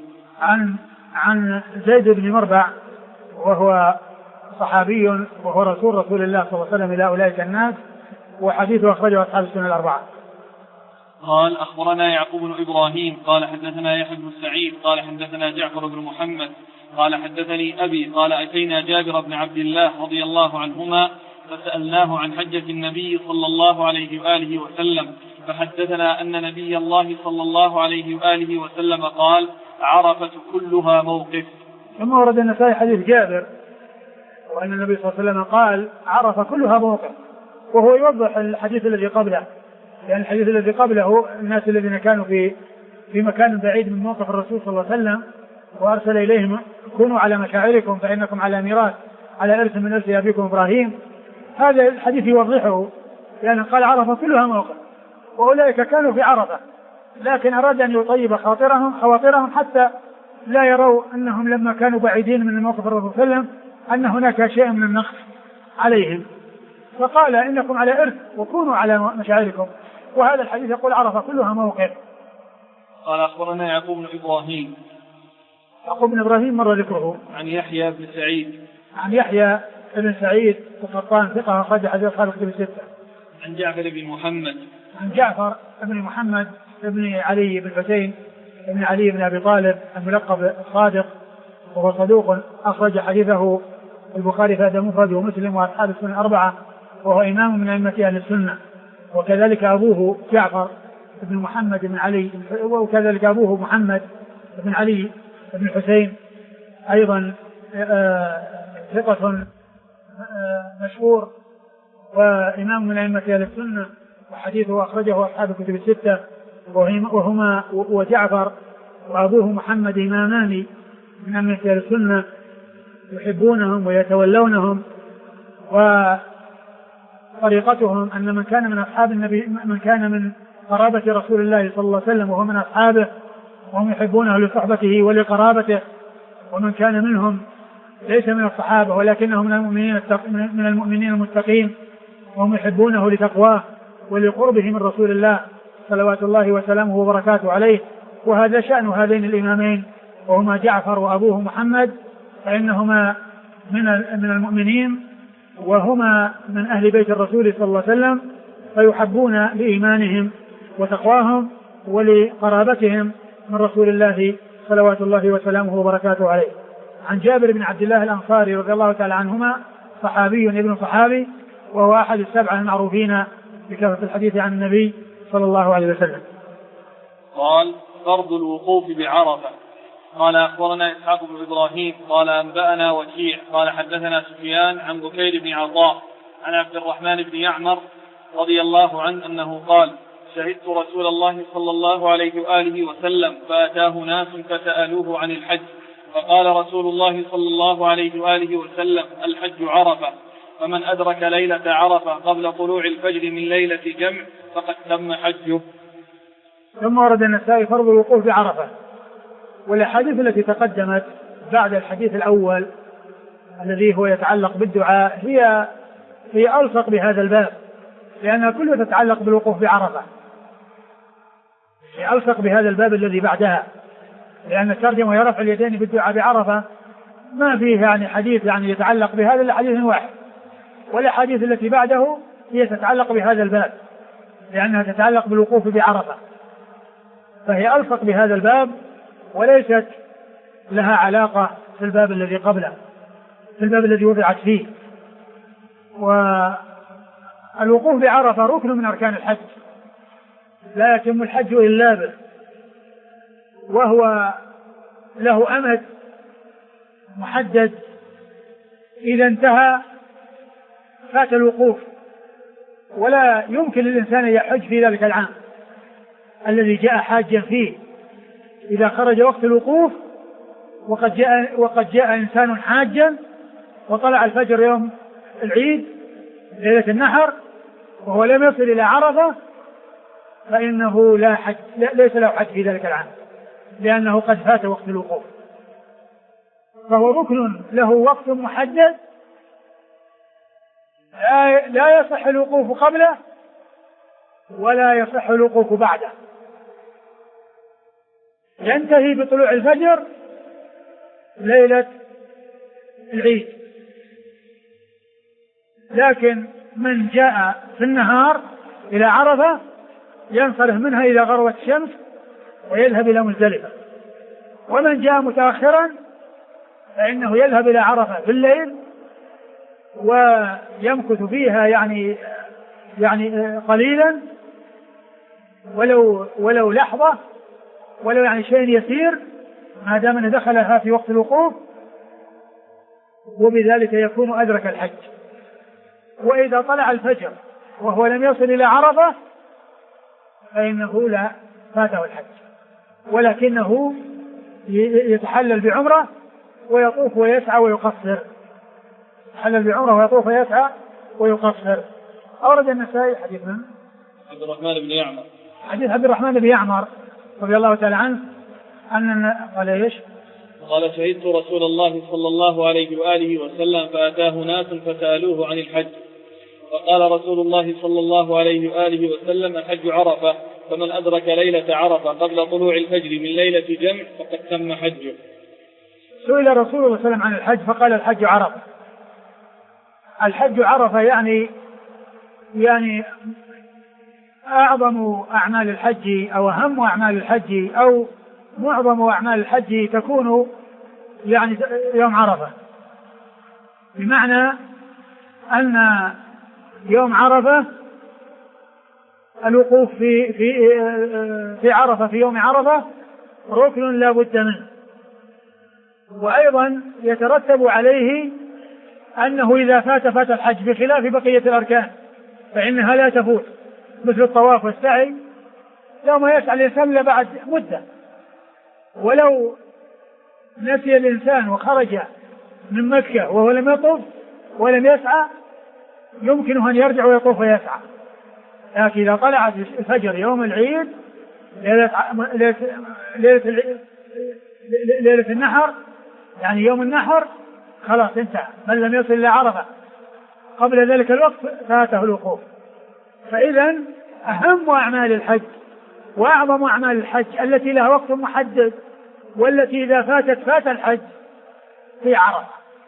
عن زيد بن مربع وهو صحابي وهو رسول الله صلى الله عليه وسلم إلى أولئك الناس، وحديثه أخرجه أصحاب السنة الأربعة. قال أخبرنا يعقوب بن إبراهيم قال حدثنا يحيى بن سعيد قال حدثنا جعفر بن محمد قال حدثني أبي قال أتينا جابر بن عبد الله رضي الله عنهما فسألناه عن حجة النبي صلى الله عليه وآله وسلم فحدثنا أن نبي الله صلى الله عليه وآله وسلم قال عرفة كلها موقف. ثم ورد النسائي حديث جابر وأن النبي صلى الله عليه وسلم قال عرفة كلها موقف، وهو يوضح الحديث الذي قبله، لأن الحديث الذي قبله الناس الذين كانوا في مكان بعيد من موقف الرسول صلى الله عليه وسلم وأرسل إليهم كونوا على مشاعركم فإنكم على ميراث على إرث من إرث أبيكم إبراهيم. هذا الحديث يوضحه، لأن قال عرفة كلها موقف، وأولئك كانوا في عرفة، لكن أراد أن يطيب خواطرهم حتى لا يروا أنهم لما كانوا بعيدين من موقف الرسول صلى الله عليه وسلم أن هناك شيء من النقص عليهم، فقال إنكم على إرث وكونوا على مشاعركم، وهذا الحديث يقول عرفة كلها موقف. قال أخبرنا يعقوب بن إبراهيم. يعقوب بن إبراهيم مر ذكره. عن يحيى بن سعيد. عن يحيى بن سعيد القطان ثقة أخرج حديث أصحاب الكتب الستة. عن جعفر بن محمد. عن جعفر بن محمد بن علي بن حسين بن علي بن أبي طالب الملقب الصادق، وهو صدوق أخرج حديثه البخاري في الأدب المفرد ومسلم وأصحاب السنن الأربعة، وهو إمام من أئمة أهل السنة، وكذلك أبوه جعفر بن محمد بن علي، وكذلك أبوه محمد بن علي بن حسين أيضا ثقة مشهور وإمام من أئمة أهل السنة، وحديثه أخرجه أصحاب الكتب الستة، وهما وجعفر وأبوه محمد إمامان من أئمة أهل السنة يحبونهم ويتولونهم، وطريقتهم أن من كان من أصحاب النبي من كان من قرابة رسول الله صلى الله عليه وسلم وهو من أصحابه وهم يحبونه لصحبته ولقرابته، ومن كان منهم ليس من الصحابة ولكنهم من المؤمنين المتقين وهم يحبونه لتقواه ولقربه من رسول الله صلوات الله وسلامه وبركاته عليه. وهذا شأن هذين الإمامين وهما جعفر وأبوه محمد، فإنهما من المؤمنين وهما من أهل بيت الرسول صلى الله عليه وسلم، فيحبون لإيمانهم وتقواهم ولقرابتهم من رسول الله صلوات الله وسلامه وبركاته عليه. عن جابر بن عبد الله الأنصاري رضي الله تعالى عنهما صحابي ابن صحابي، وهو أحد السبعة المعروفين بكثرة الحديث عن النبي صلى الله عليه وسلم. قال فرض الوقوف بعرفة. قال أخبرنا إسحاق بن إبراهيم قال أنبأنا وكيع قال حدثنا سفيان عن بكير بن عطاء عن عبد الرحمن بن يعمر رضي الله عنه أنه قال شهدت رسول الله صلى الله عليه وآله وسلم فأتاه ناس فسألوه عن الحج، فقال رسول الله صلى الله عليه وآله وسلم الحج عرفة، فمن أدرك ليلة عرفة قبل طلوع الفجر من ليلة جمع فقد تم حجه. ثم ورد النسائي فرض الوقوف بعرفة، والأحاديث التي تقدمت بعد الحديث الأول الذي هو يتعلق بالدعاء هي ألصق بهذا الباب، لأنها كلها تتعلق بالوقوف بعرفة، هي ألصق بهذا الباب الذي بعدها، لأن الترجمة يرفع اليدين بالدعاء بعرفة ما فيه يعني حديث يعني يتعلق بهذا إلا حديث واحد، والأحاديث التي بعده هي تتعلق بهذا الباب لأنها تتعلق بالوقوف بعرفة، فهي ألصق بهذا الباب وليست لها علاقة في الباب الذي قبله، في الباب الذي وضعت فيه. والوقوف بعرفة ركن من أركان الحج لا يتم الحج إلا به، وهو له أمد محدد، إذا انتهى فات الوقوف، ولا يمكن للإنسان أن يحج في ذلك العام الذي جاء حاجا فيه. إذا خرج وقت الوقوف وقد جاء إنسان حاجا وطلع الفجر يوم العيد ليلة النحر وهو لم يصل إلى عرفة فإنه ليس له حج في ذلك العام، لأنه قد فات وقت الوقوف. فهو ركن له وقت محدد لا يصح الوقوف قبله ولا يصح الوقوف بعده، ينتهي بطلوع الفجر ليلة العيد. لكن من جاء في النهار إلى عرفة ينصرف منها إذا غربت الشمس ويذهب إلى مزدلفة، ومن جاء متأخرا فإنه يذهب إلى عرفة في الليل ويمكث فيها يعني قليلا ولو لحظة، ولو يعني شيء يسير، ما دام أنه دخلها في وقت الوقوف، وبذلك يكون أدرك الحج. وإذا طلع الفجر وهو لم يصل إلى عرفة فإنه لا فاته الحج، ولكنه يتحلل بعمرة ويطوف ويسعى ويقصر. يتحلل بعمرة ويطوف ويسعى ويقصر. أورد النسائي حديث من عبد الرحمن بن يعمر، حديث عبد الرحمن بن يعمر رضي الله تعالى عنه أن قال ايش؟ قال: شهدت رسول الله صلى الله عليه وآله وسلم فأتاه ناس فسألوه عن الحج، فقال رسول الله صلى الله عليه وآله وسلم: الحج عرفة، فمن أدرك ليلة عرفة قبل طلوع الفجر من ليلة جمع فقد تم حجه. سئل رسول الله صلى الله عليه وسلم عن الحج فقال: الحج عرفة. الحج عرفة يعني أعظم أعمال الحج أو أهم أعمال الحج أو معظم أعمال الحج تكون يعني يوم عرفة، بمعنى أن يوم عرفة الوقوف في عرفة في يوم عرفة ركن لا بد منه، وأيضا يترتب عليه أنه إذا فات الحج بخلاف بقية الأركان فإنها لا تفوت، مثل الطواف والسعي يوم يسعى الإنسان بعد مدة، ولو نسي الإنسان وخرج من مكة وهو لم يطوف ولم يسعى يمكنه أن يرجع ويطوف ويسعى. لكن إذا طلعت الفجر يوم العيد ليلة النحر يعني يوم النحر خلاص انتهى، من لم يصل إلى عرفة قبل ذلك الوقت فاته الوقوف. فإذا أهم أعمال الحج وأعظم أعمال الحج التي لها وقت محدد والتي إذا فات الحج في عرفة.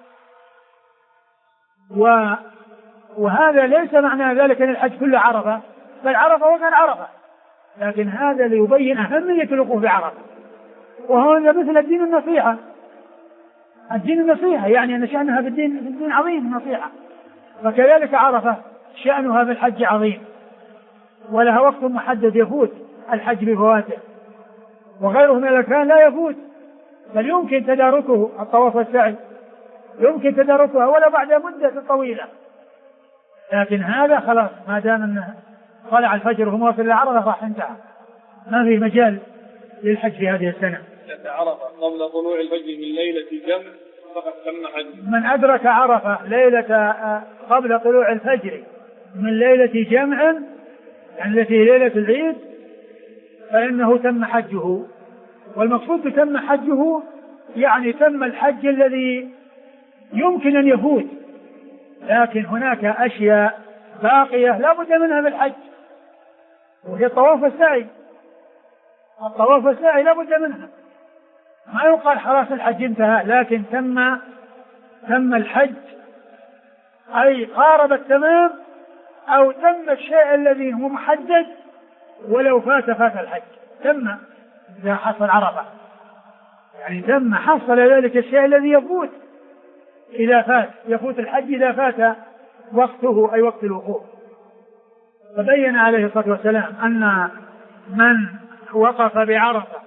وهذا ليس معنى ذلك أن الحج كله عرفة، بل عرفة وكان عرفة، لكن هذا ليبين أهمية الوقوف بعرفة. وهو مثل الدين النصيحة، الدين النصيحة يعني أن شأنها في الدين عظيم النصيحة، فكذلك عرفة شأنها في الحج عظيم ولها وقت محدد يفوت الحج بفواته، وغيره من الأركان لا يفوت بل يمكن تداركه، الطواف والسعي يمكن تداركها ولا بعد مدة طويلة، لكن هذا خلاص ما دام أنه طلع الفجر وهو واصل إلى عرفة راح انتهى، ما في مجال للحج في هذه السنة. عرفة قبل طلوع الفجر من ليلة جمع فقد تم حج. من أدرك عرفة ليلة قبل طلوع الفجر من ليلة جمع يعني التي ليلة العيد فإنه تم حجه. والمقصود بتم حجه يعني تم الحج الذي يمكن أن يفوت، لكن هناك أشياء باقية لا بد منها في الحج، وهي الطواف والسعي. الطواف والسعي لا بد منها، ما يقال خلاص الحج انتهى، لكن تم الحج أي قارب التمام أو تم الشيء الذي هو محدد ولو فات الحج تم إذا حصل عرفة، يعني تم حصل ذلك الشيء الذي يفوت إذا يفوت الحج إذا فات وقته أي وقت الوقوف. فبين عليه الصلاة والسلام أن من وقف بعرفة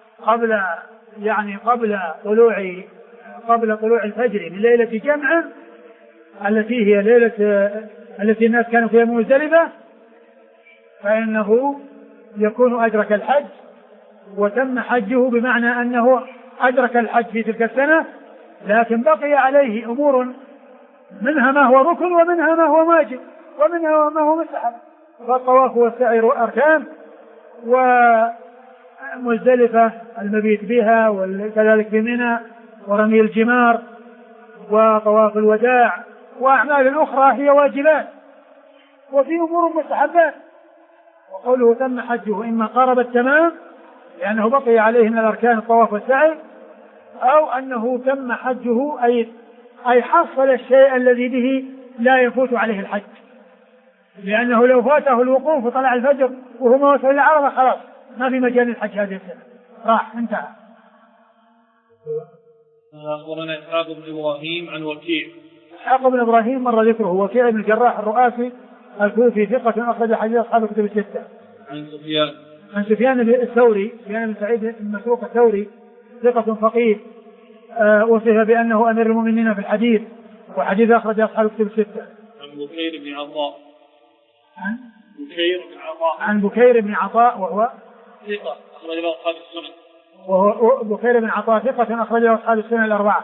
قبل طلوع الفجر من ليلة جمع التي هي التي الناس كانوا فيها مزدلفة فإنه يكون أدرك الحج وتم حجه، بمعنى أنه أدرك الحج في تلك السنة، لكن بقي عليه أمور منها ما هو ركن ومنها ما هو واجب ومنها ما هو مستحب، فالطواف والسعي أركان، ومزدلفة المبيت بها وكذلك بمنى ورمي الجمار وطواف الوداع وأعمال أخرى هي واجبات، وفي أمور مستحبات. وقوله تم حجه إما قارب التمام لأنه بقي عليه من الأركان الطواف والسعي، أو أنه تم حجه أي حصل الشيء الذي به لا يفوت عليه الحج، لأنه لو فاته الوقوف وطلع الفجر وهو ما وصل إلى عرفة خلاص ما في مجال الحج هذه السنة، راح انتهى. أخبرنا إسحاق بن إبراهيم عن وكيع. إسحاق بن إبراهيم مر ذكره، وكيع بن الجراح الرؤاسي الكوفي ثقة أخرج حديث أصحاب الكتب الستة. عن سفيان الثوري، سفيان بن سعيد المسروق الثوري ثقة فقيه، وصف بأنه أمير المؤمنين في الحديث، وحديث أخرج أصحاب الكتب الستة. عن بكير بن عطاء وهو ثقة أخرج له أصحاب السنن. وهو بكير بن عطاء ثقة أخرج له أصحاب السنن الأربعة.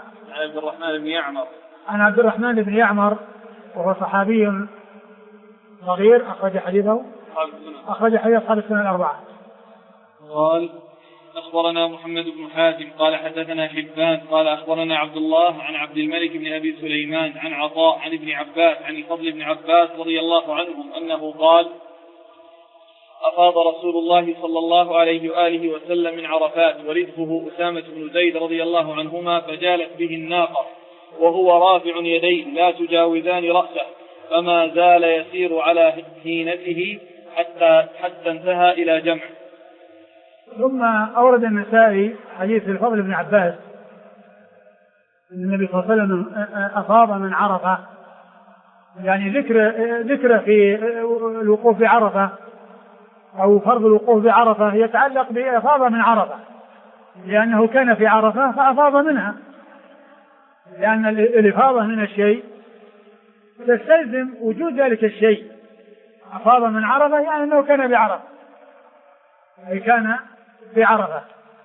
عن عبد الرحمن بن يعمر وهو صحابي صغير أخرج حديث أصحاب السنن الأربعة. قال أخبرنا محمد بن حاتم قال حدثنا حبان قال أخبرنا عبد الله عن عبد الملك بن أبي سليمان عن عطاء عن ابن عباس عن الفضل بن عباس رضي الله عنهم أنه قال أفاض رسول الله صلى الله عليه وآله وسلم من عرفات وردفه أسامة بن زيد رضي الله عنهما فجالت به الناقة وهو رافع يديه لا تجاوزان رأسه، فما زال يسير على هينته حتى انتهى إلى جمع. ثم أورد النسائي حديث الفضل بن عباس النبي صلى الله عليه وسلم أفاض من عرفة، يعني ذكر في الوقوف بعرفة أو فرض الوقوف بعرفة يتعلق بأفاض من عرفة، لأنه كان في عرفة فأفاض منها، لأن الإفاضة من الشيء تستلزم وجود ذلك الشيء. أفاض من عرفة يعني أنه كان بعرفة، أي كان بعرفة.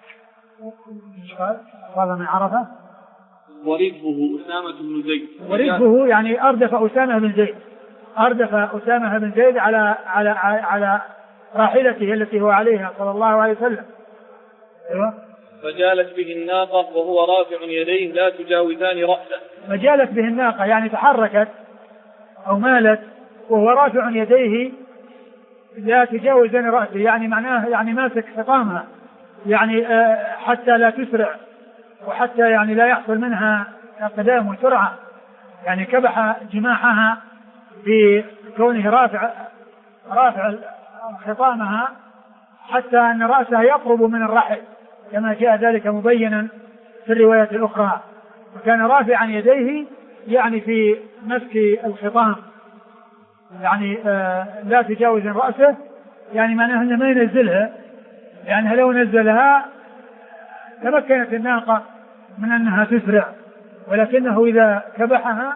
أفاض من عرفة ورثه أسامة بن زيد، ورثه يعني أردف أسامة بن زيد على راحلته التي هو عليها صلى الله عليه وسلم. أيوة. فجالت به الناقة وهو رافع يديه لا تجاوزان رأسه. فجالت به الناقة يعني تحركت أو مالت وهو رافع يديه لا تجاوزان رأسه، يعني معناه يعني ماسك حطامها، يعني حتى لا تسرع وحتى يعني لا يحصل منها قدام وسرعة، يعني كبح جماحها بكونه رافع خطامها حتى أن رأسها يقرب من الرحل كما جاء ذلك مبينا في الرواية الأخرى. وكان رافعا يديه يعني في مسك الخطام، يعني لا تجاوز رأسه، يعني معناه أنه ما ينزلها، يعني لو نزلها تمكنت الناقة من أنها تسرع، ولكنه إذا كبحها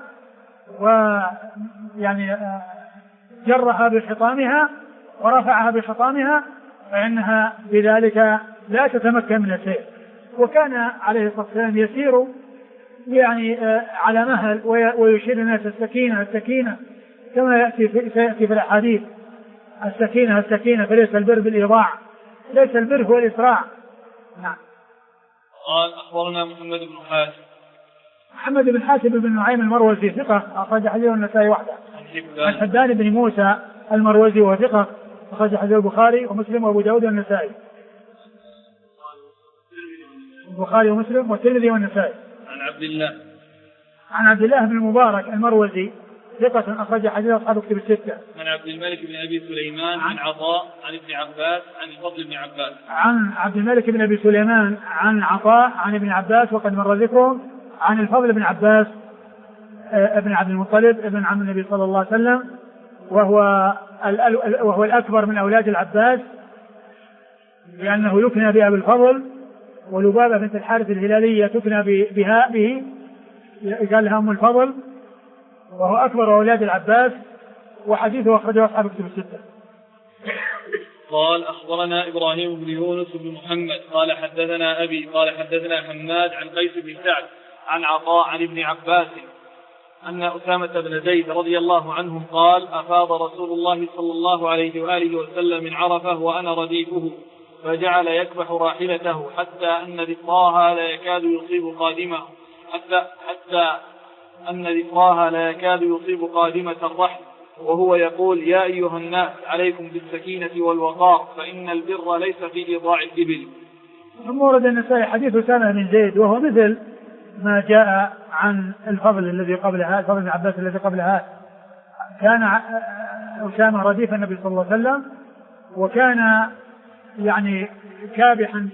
ويعني جرها بخطامها ورفعها بخطامها فإنها بذلك لا تتمكن من السير. وكان عليه الصلاة والسلام يسير يعني على مهل ويشير الناس السكينة كما سيأتي في الأحاديث، السكينة فليس البر بالإيضاع، ليس البر هو الإسراع. نعم. قال أخبرنا محمد بن حاتم بن نعيم المروزي ثقة أخرج حديثه النسائي وحده. عن حبان بن موسى المروزي وهو ثقة أخرج حديثه البخاري ومسلم وأبو داود والنسائي. البخاري ومسلم والترمذي والنسائي. عن عبد الله بن المبارك المروزي ثقة أخرج حديث أصحاب الكتب الستة. عن عبد الملك بن أبي سليمان عن عطاء عن ابن عباس عن الفضل بن عباس. عن عبد الملك بن أبي سليمان عن عطاء عن ابن عباس وقد مر ذكره. عن الفضل بن عباس ابن عبد المطلب ابن عم النبي صلى الله عليه وسلم، وهو الأكبر من أولاد العباس لأنه يكنى بأبي الفضل، ولبابة بنت الحارث الهلالية تكنى به قال لها أم الفضل، وهو أكبر أولاد العباس، وحديثه أخرجه أصحاب الكتب الستة. قال أخبرنا إبراهيم بن يونس بن محمد قال حدثنا أبي قال حدثنا حماد عن قيس بن سعد عن عطاء عن ابن عباس أن أسامة بن زيد رضي الله عنهم قال أفاض رسول الله صلى الله عليه وآله وسلم من عرفة وأنا رديفه فجعل يكبح راحلته حتى أن ذكراها لا يكاد يصيب قادمه حتى أن ذكراها لا يكاد يصيب قادمة الرحل، وهو يقول: يا أيها الناس عليكم بالسكينة والوقار، فإن البر ليس في إيضاع الإبل. ثم ورد النسائي حديث أسامة بن زيد وهو مثل ما جاء عن الفضل الذي قبلها، الفضل بن عباس الذي قبلها. كان أسامة رديف النبي صلى الله عليه وسلم، وكان يعني كابحا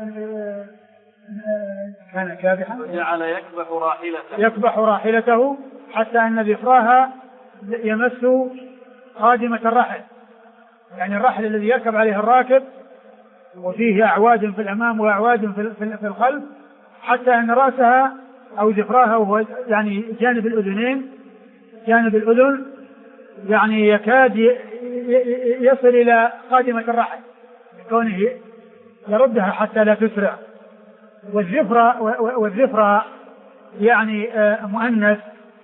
كان كابحا وجعل يكبح راحلته حتى أن ذفراها يمس قادمة الرحل، يعني الرحل الذي يركب عليه الراكب وفيه أعواد في الأمام وأعواد في الخلف، حتى أن رأسها أو ذفراها وهو يعني جانب الأذنين، جانب الأذن يعني يكاد يصل إلى قادمة الرحل كونه يردها حتى لا تسرع. والذفرة يعني مؤنث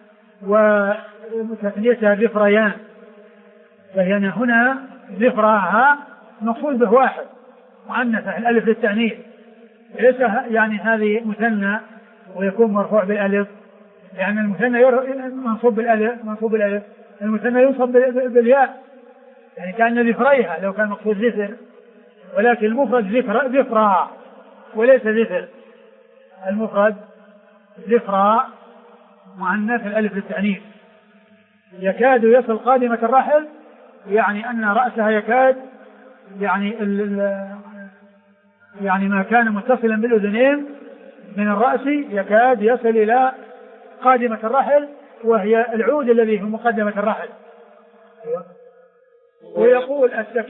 وتثنيتها ذفريان، فهي هنا ذفرها مقصود به واحد مؤنثة الألف للتأنيث، ليس يعني هذه مثنى ويكون مرفوع بالألف، لأن المثنى منصوب بالألف، المثنى ينصب بالياء، يعني كأن ذفريها لو كان مقصود ذفر، ولكن المفرد ذفرا وليس ذفر، المفرد ذفرا مؤنث الألف للتأنيث. يكاد يصل قادمة الرحل، يعني أن رأسها يكاد يعني ما كان متصلا بالأذنين من الرأس يكاد يصل إلى قادمة الرحل، وهي العود الذي في مقدمة الرحل. ويقول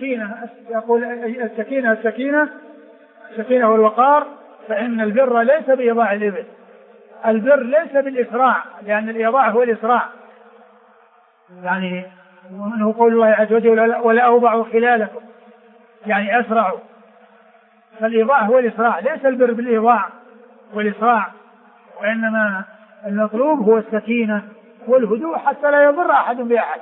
السكينة والوقار، فإن البر ليس بإيضاع الإبل، البر ليس بالإسراع، لأن الإيضاع هو الإسراع، يعني ومنه قول الله عز وجل: ولا أوضعوا خلالكم، يعني أسرعوا، فالإيضاع هو الإسراع، ليس البر بالإيضاع والإسراع، وإنما المطلوب هو السكينة والهدوء حتى لا يضر أحد بأحد.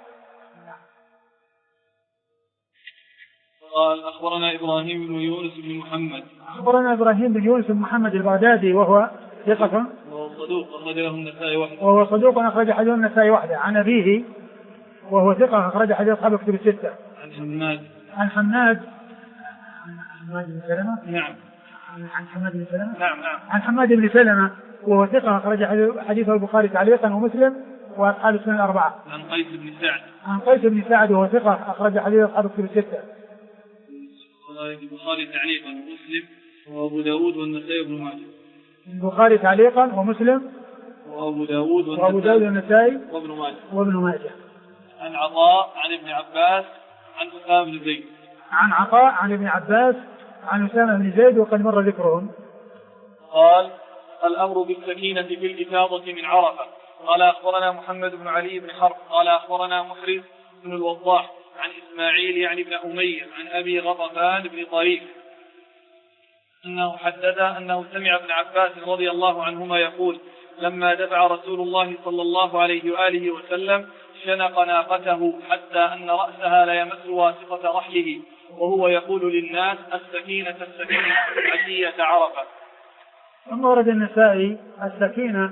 قال: أخبرنا إبراهيم بن يونس بن محمد. أخبرنا إبراهيم بن يونس بن محمد البغدادي وهو ثقة وهو صدوق أخرج له النسائي وحده. وهو صدوق أخرج حديث النسائي وحده. عن أبيه وهو ثقة أخرج حديث أصحاب كتب الستة. عن حماد بن سلمة. نعم. عن حماد بن سلمة. نعم. عن حماد بن سلمة وهو ثقة أخرج حديثه البخاري تعليقا ومسلم وأصحاب السنن الأربعة. عن قيس بن سعد وهو ثقة أخرج حديث أصحاب كتب الستة. البخاري تعليقا ومسلم وأبو داود والنسائي وابن ماجه. البخاري تعليقا ومسلم وأبو داود والنسائي وابن ماجه. عن عطاء عن ابن عباس عن أسامة بن زيد. عن عطاء عن ابن عباس عن أسامة بن زيد وقد مر ذكرهم. قال: الأمر بالسكينة في الإفاضة من عرفة. قال: أخبرنا محمد بن علي بن حرب قال: أخبرنا محرز بن الوضاح عن إسماعيل يعني بن أمية عن أبي غطفان بن طريف أنه حدث أنه سمع ابن عباس رضي الله عنهما يقول: لما دفع رسول الله صلى الله عليه وآله وسلم شنق ناقته حتى أن رأسها لا يمس واسطة رحله، وهو يقول للناس: السكينة عشية عرفة. ثم ورد النسائي السكينة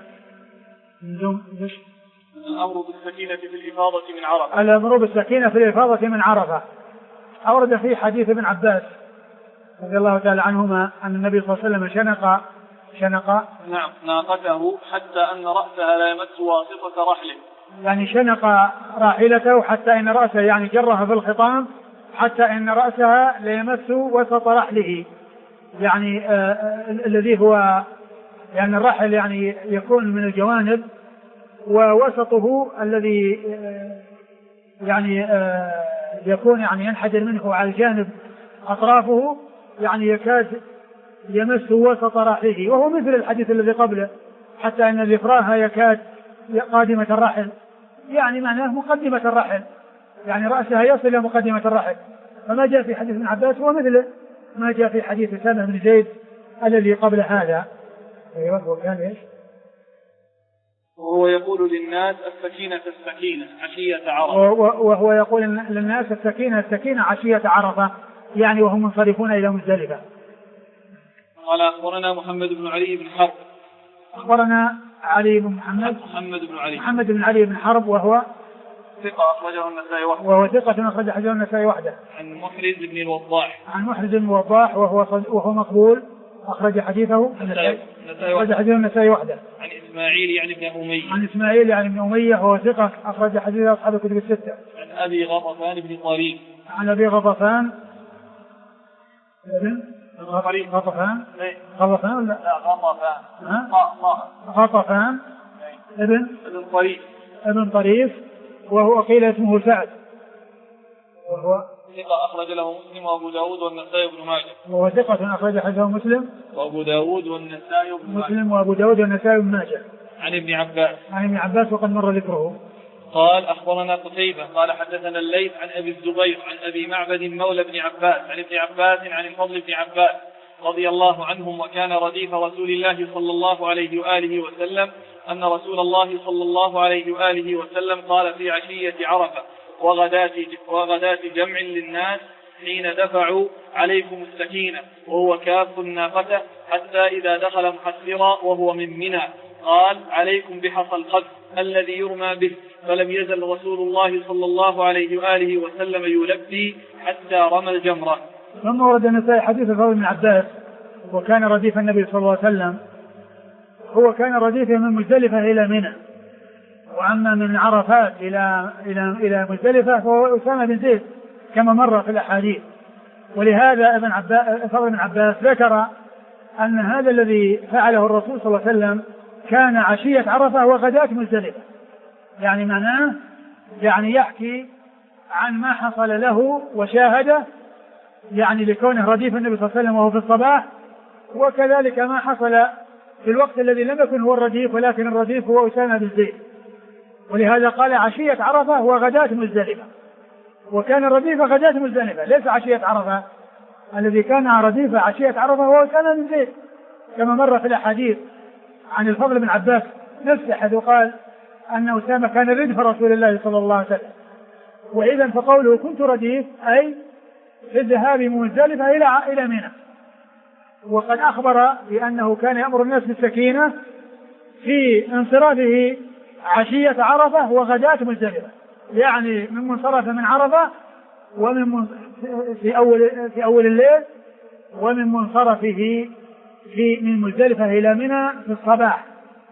الأمر بالسكينة في الإفاضة من عرفة. الأمر بالسكينة في الإفاضة من عرفة. أورد فيه حديث ابن عباس رضي الله تعالى عنهما أن النبي صلى الله عليه وسلم شنق ناقته حتى أن رأسها لا يمس واسطة رحله، يعني شنق راحلته حتى أن رأسها يعني جرها في الخطام حتى أن رأسها لا يمس وسط رحله، يعني الذي هو يعني الرحل يعني يكون من الجوانب، ووسطه الذي يعني يكون يعني ينحدر منه على الجانب أطرافه، يعني يكاد يمس وسط رحله، وهو مثل الحديث الذي قبله حتى أن ذفراها يكاد قادمة الرحل، يعني معناه مقدمة الرحل، يعني رأسها يصل إلى مقدمة الرحل. فما جاء في حديث ابن عباس هو مثل ما جاء في حديث أسامة بن زيد الذي قبل هذا. وكان ايش؟ وهو يقول للناس: السكينة عشية عرفة. وهو يقول للناس: السكينة عشية عرفة، يعني وهم منصرفون إلى مزدلفة. قال أخبرنا محمد بن علي بن حرب. أخبرنا علي بن محمد بن علي بن حرب وهو ثقة أخرجه النسائي وحده. وهو ثقة أخرج حديثه النسائي وحده. عن محرز بن الوضاح. وهو مقبول أخرج حديثه النسائي وحده. عن إسماعيل يعني بن أمية وهو ثقة أخرج حديثه أصحاب الكتب الستة. عن أبي غطفان بن طريف. غطفان ابن طريف وهو قيل اسمه سعد وهو ثقة أخرج له مسلم وأبو داود والنسائي بن ماجه. وهو ثقة أخرج حديثه مسلم وأبو داود والنسائي بن ماجه. عن ابن عباس وقد مر ذكره. قال أخبرنا قتيبة قال حدثنا الليث عن أبي الزبير عن أبي معبد مولى بن عباس عن ابن عباس عن الفضل بن عباس رضي الله عنهم وكان رديف رسول الله صلى الله عليه وآله وسلم أن رسول الله صلى الله عليه وآله وسلم قال في عشية عرفة وغداة جمع للناس حين دفعوا عليكم السكينة وهو كاف الناقة حتى إذا دخل محسرا وهو من منى قال عليكم بحصى القذف الذي يرمى به فلم يزل رسول الله صلى الله عليه وآله وسلم يلبي حتى رمى الجمرة. ثم ورد النسائي حديث الفضل بن عباس وكان رديف النبي صلى الله عليه وسلم هو كان رديفه من مزدلفة إلى منى وأما من عرفات إلى مزدلفة فهو أسامة بن زيد كما مر في الأحاديث. ولهذا الفضل بن عباس ذكر أن هذا الذي فعله الرسول صلى الله عليه وسلم كان عشية عرفة وغداة مزدلفة يعني معناه يعني يحكي عن ما حصل له وشاهده يعني لكونه رديف النبي صلى الله عليه وسلم وهو في الصباح وكذلك ما حصل في الوقت الذي لم يكن هو الرديف ولكن الرديف هو أسامة بن زيد. ولهذا قال عشية عرفة وغداة مزدلفة وكان الرديف غداة مزدلفة ليس عشية عرفة. الذي كان رديف عشية عرفة هو أسامة بن زيد كما مر في الأحاديث عن الفضل بن عباس نفسه حيث قال أن أسامة كان ردف رسول الله صلى الله عليه وسلم. وإذا فقوله كنت رديف أي في الذهاب من مزدلفة إلى منى. وقد أخبر بأنه كان يأمر الناس بالسكينة في انصرافه عشية عرفة وغداة مزدلفة يعني من منصرف من عرفة ومن في أول الليل ومن منصرفه من مزدلفة إلى منى في الصباح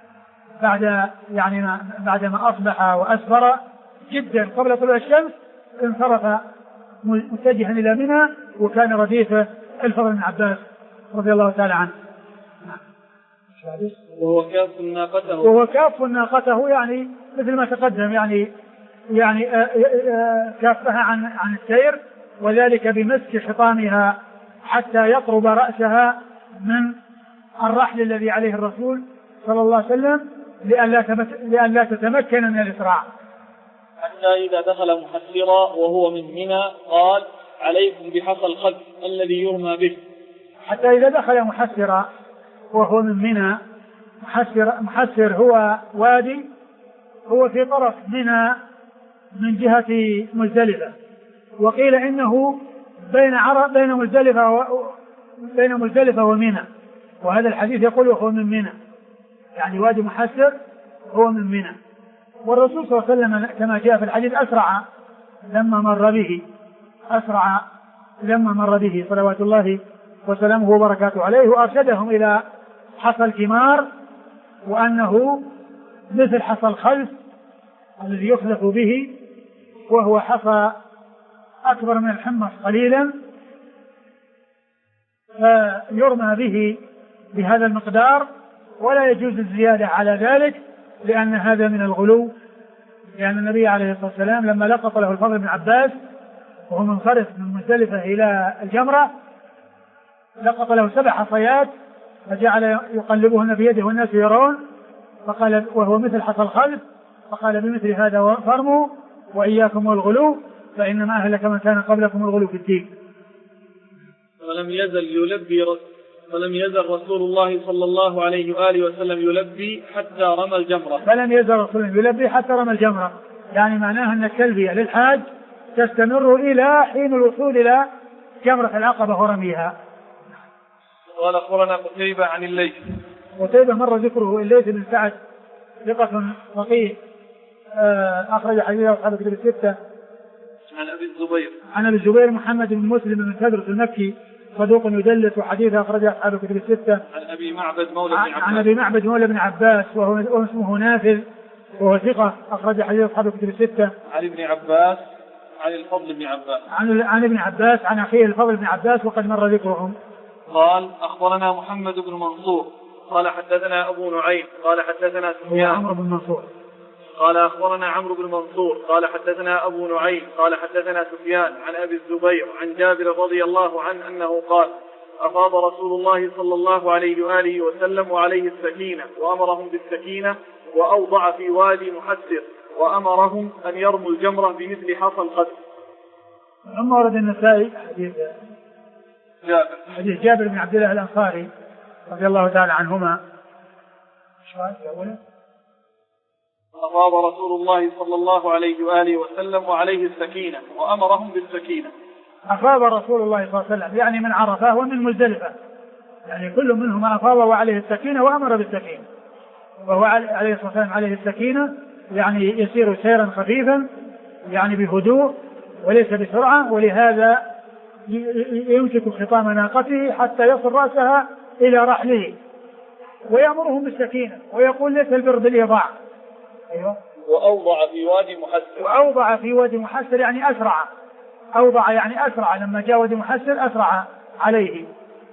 بعدما أصبح وأسفر جدا قبل طلوع الشمس انصرف متجها إلى منى وكان رديفه الفضل بن عباس رضي الله تعالى عنه. وهو كاف ناقته يعني مثل ما تقدم يعني كافها عن السير وذلك بمسك حطامها حتى يقرب رأسها من الرحل الذي عليه الرسول صلى الله عليه وسلم لأن لا تتمكن من الإسراع. حتى إذا دخل محسرا وهو من منى قال عليكم بحصى الخذف الذي يرمى به. حتى إذا دخل محسرا وهو من منى. محسر هو وادي هو في طرف منى من جهة مزدلفة وقيل إنه بين مزدلفة ومنى وهذا الحديث يقول هو من منى يعني وادي محسر هو من منى. والرسول صلى الله عليه وسلم كما جاء في الحديث أسرع لما مر به صلوات الله وسلامه وبركاته عليه وأرشدهم إلى حصى الكمار وأنه مثل حصى الخلف الذي يخلف به وهو حصى أكبر من الحمص قليلا فيرمى به بهذا المقدار ولا يجوز الزيادة على ذلك لأن هذا من الغلو. لأن النبي عليه الصلاة والسلام لما لقط له الفضل بن عباس وهو منصرف من مزدلفة إلى الجمرة لقط له 7 حصيات فجعل يقلبهن في يده والناس يرون فقال وهو مثل حصى الخلف فقال بمثل هذا فارموا وإياكم والغلو فإنما أهلك من كان قبلكم الغلو في الدين. ولم يزل رسول الله صلى الله عليه وآله وسلم يلبي حتى رمى الجمرة. فلم يزل رسول الله يلبي حتى رمى الجمرة يعني معناها أن التلبية للحاج تستمر إلى حين الوصول جمرة العقبة ورميها. قال أخبرنا قتيبة عن الليث. قتيبة مر ذكره. الليث بن سعد ثقة فقيه أخرج حديثه أصحاب الكتب الستة. عن أبي الزبير محمد بن مسلم بن تدرس المكي صدوق يدلس وحديثه أخرج أصحاب الكتب الستة. عن أبي معبد مولى بن عباس. عن أبي معبد مولى بن عباس وهو اسمه نافذ وهو ثقة أخرج حديث أصحاب الكتب الستة. عن ابن عباس عن الفضل بن عباس. عن ابن عباس عن أخيه الفضل بن عباس وقد مر ذكرهم. قال أخبرنا محمد بن منصور قال حدثنا أبو نعيم قال حدثنا سفيان. عمرو بن منصور. قال أخبرنا عمرو بن منصور قال حدثنا أبو نعيم قال حدثنا سفيان عن أبي الزبير عن جابر رضي الله عنه أنه قال أفاض رسول الله صلى الله عليه وآله وسلم وعليه السكينة وأمرهم بالسكينة وأوضع في وادي محسر وأمرهم أن يرموا الجمرة بمثل حصى القدر. ثم ورد النسائي حديث جابر بن عبد الله الأنصاري رضي الله تعالى عنهما. أفاض رسول الله صلى الله عليه وآله وسلم وعليه السكينة وأمرهم بالسكينة. أفاض رسول الله صلى الله عليه وسلم يعني من عرفة ومن مزدلفة، يعني كل منهم أفاض وعليه السكينة وأمر بالسكينة، وهو عليه الصلاة والسلام عليه السكينة يعني يسير سيرا خفيفا يعني بهدوء وليس بسرعة، ولهذا يمسك خطام ناقته حتى يصل رأسها إلى رحله ويأمرهم بالسكينة ويقول ليس البر بالإيضاع. أيوة. وأوضع في وادي محسر. وأوضع في وادي محسر يعني أسرع. أوضع يعني أسرع، لما جاء وادي محسر أسرع عليه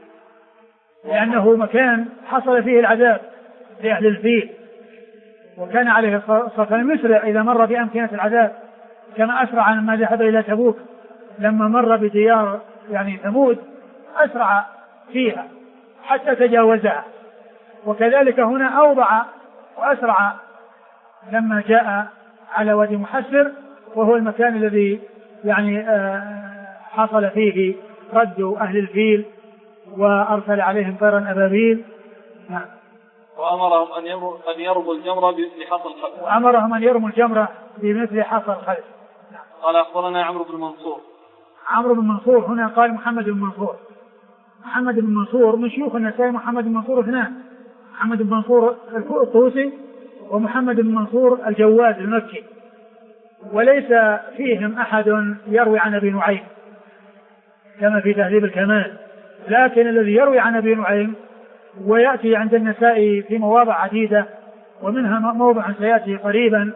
لأنه مكان حصل فيه العذاب لأهل الفيل، وكان عليه الصلاة والسلام يسرع إذا مر بأمكنة العذاب، كما أسرع لما ذهب إلى تبوك لما مر بديار يعني ثمود أسرع فيها حتى تجاوزها، وكذلك هنا أوضع وأسرع لما جاء على وادي محسر وهو المكان الذي يعني حصل فيه رد أهل الفيل وأرسل عليهم طيرا أبابيل. نعم. وأمرهم أن يرموا الجمرة بمثل حصى الخلف. وأمرهم أن يرموا الجمرة بمثل حصى الخلف. نعم. قال أخبرنا عمرو بن منصور. عمرو بن منصور هنا قال محمد بن منصور. محمد بن منصور من شيوخ النسائي. محمد بن منصور اثنان، محمد بن منصور الطوسي ومحمد بن منصور الجواد المكي، وليس فيهم أحد يروي عن أبي نعيم كما في تهذيب الكمال، لكن الذي يروي عن أبي نعيم ويأتي عند النسائي في مواضع عديدة ومنها موضع سيأتي قريبا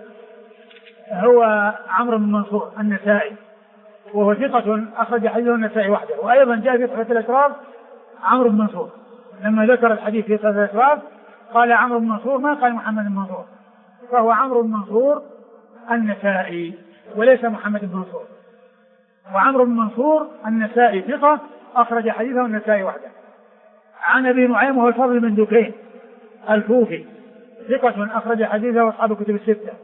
هو عمرو بن منصور النسائي، وهو ثقة أخرج حديثه النسائي وحده. وأيضا جاء في تحفة الأشراف عمرو بن منصور لما ذكر الحديث في تحفة الأشراف قال عمرو بن منصور ما قال محمد بن منصور، فهو عمرو بن منصور النسائي وليس محمد بن منصور. وعمرو بن منصور النسائي ثقة أخرج حديثه النسائي وحده. عن أبي نعيم وهو الفضل بن دكين الكوفي ثقة أخرج حديثه أصحاب الكتب الستة.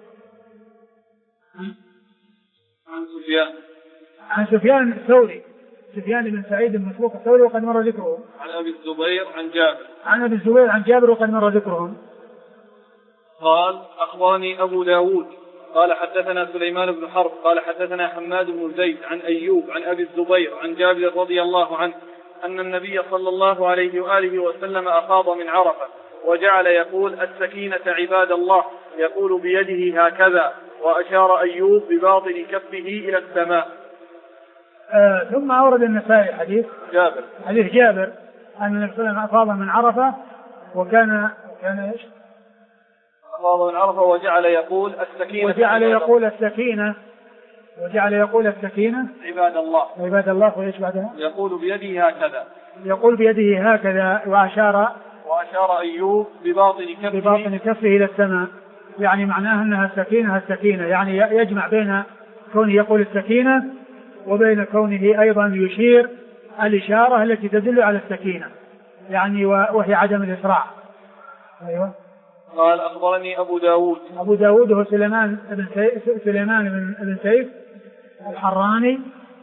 عن سفيان الثوري، سفيان بن سعيد بن مسروق الثوري وقد مر ذكره. عن أبي الزبير عن جابر. عن أبي الزبير عن جابر وقد مر ذكرهم. قال أخبرني أبو داود قال حدثنا سليمان بن حرب قال حدثنا حماد بن زيد عن أيوب عن أبي الزبير عن جابر رضي الله عنه أن النبي صلى الله عليه وآله وسلم أفاض من عرفة وجعل يقول السكينة عباد الله، يقول بيده هكذا، وأشار أيوب بباطن كفه إلى السماء. ثم أورد النسائي حديث جابر أن النبي صلى الله عليه وسلم أفاض من عرفة وكان إيش؟ أفاض من عرفة وجعل يقول السكينة وجعل يقول السكينة عباد الله وإيش بعدها؟ يقول بيده هكذا وأشار أيوب بباطن كفه إلى السماء، يعني معناها أنها السكينة، يعني يجمع بين كونه يقول السكينة وبين كونه أيضا يشير الإشارة التي تدل على السكينة، يعني وهي عدم الإسراع. أيوة. قال أخبرني أبو داود هو سليمان بن سيف الحراني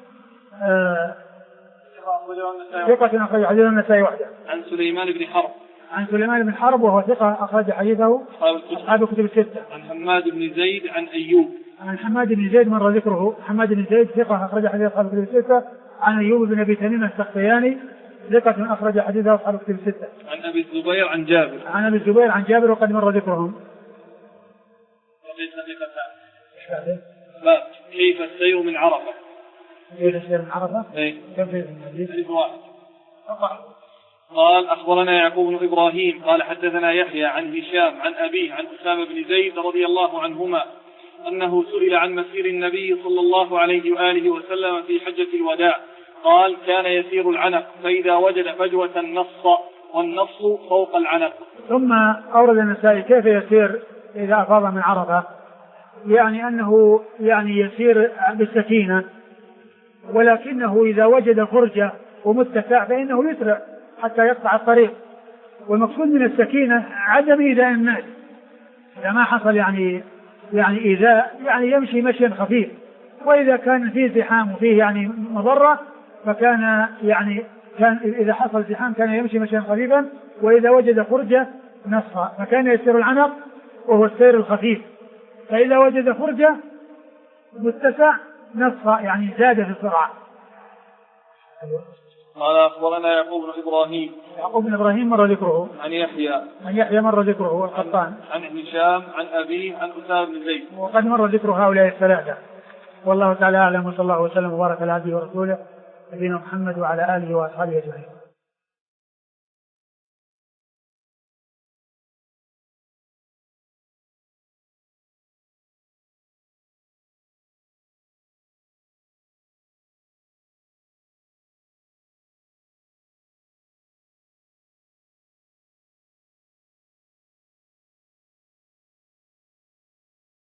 ثقة أخرج حديثه النسائي وحده. عن سليمان بن حرب وهو ثقة أخرج حديثه أصحاب الكتب الستة. عن حماد بن زيد عن أيوب. عن حماد بن زيد مر ذكره. حماد بن زيد ثقة أخرج حديث أصحاب الكتب الستة. عن أيوب بن أبي تميم السختياني ثقة أخرج حديثه أصحاب الكتب الستة. عن أبي الزبير عن جابر. عن أبي الزبير عن جابر وقد مر ذكرهم. باب كيف السير من عرفة. كيف السير من عرفة؟ كم في الحديث؟ واحد. قال أخبرنا يعقوب بن إبراهيم قال حدثنا يحيى عن هشام عن أبيه عن أسامة بن زيد رضي الله عنهما أنه سئل عن مسير النبي صلى الله عليه وآله وسلم في حجة الوداع قال كان يسير العنق فإذا وجد فجوة نص والنص فوق العنق. ثم أورد النسائي كيف يسير إذا أفاض من عرفة، يعني أنه يعني يسير بالسكينة، ولكنه إذا وجد فرجة ومتسع فإنه يسرع حتى يقطع الطريق. والمقصود من السكينة عدم إيذاء الناس، إذا ما حصل يعني إيذاء يعني يمشي مشيا خفيف، وإذا كان فيه زحام وفيه يعني مضرة فكان إذا حصل زحام كان يمشي مشيا خفيفا، وإذا وجد فرجة نص، فكان يسير العنق وهو السير الخفيف، فإذا وجد فرجة متسع نص يعني زاد في السرعة. قال أخبرنا يعقوب بن إبراهيم مر ذكره. عن يحيى مر ذكره القطان. عن هشام عن أبيه عن أسامة بن زيد وقد مر ذكر هؤلاء الثلاثة. والله تعالى أعلم، وصلى الله وسلم وبارك على عبده ورسوله نبينا محمد وعلى آله وأصحابه أجمعين.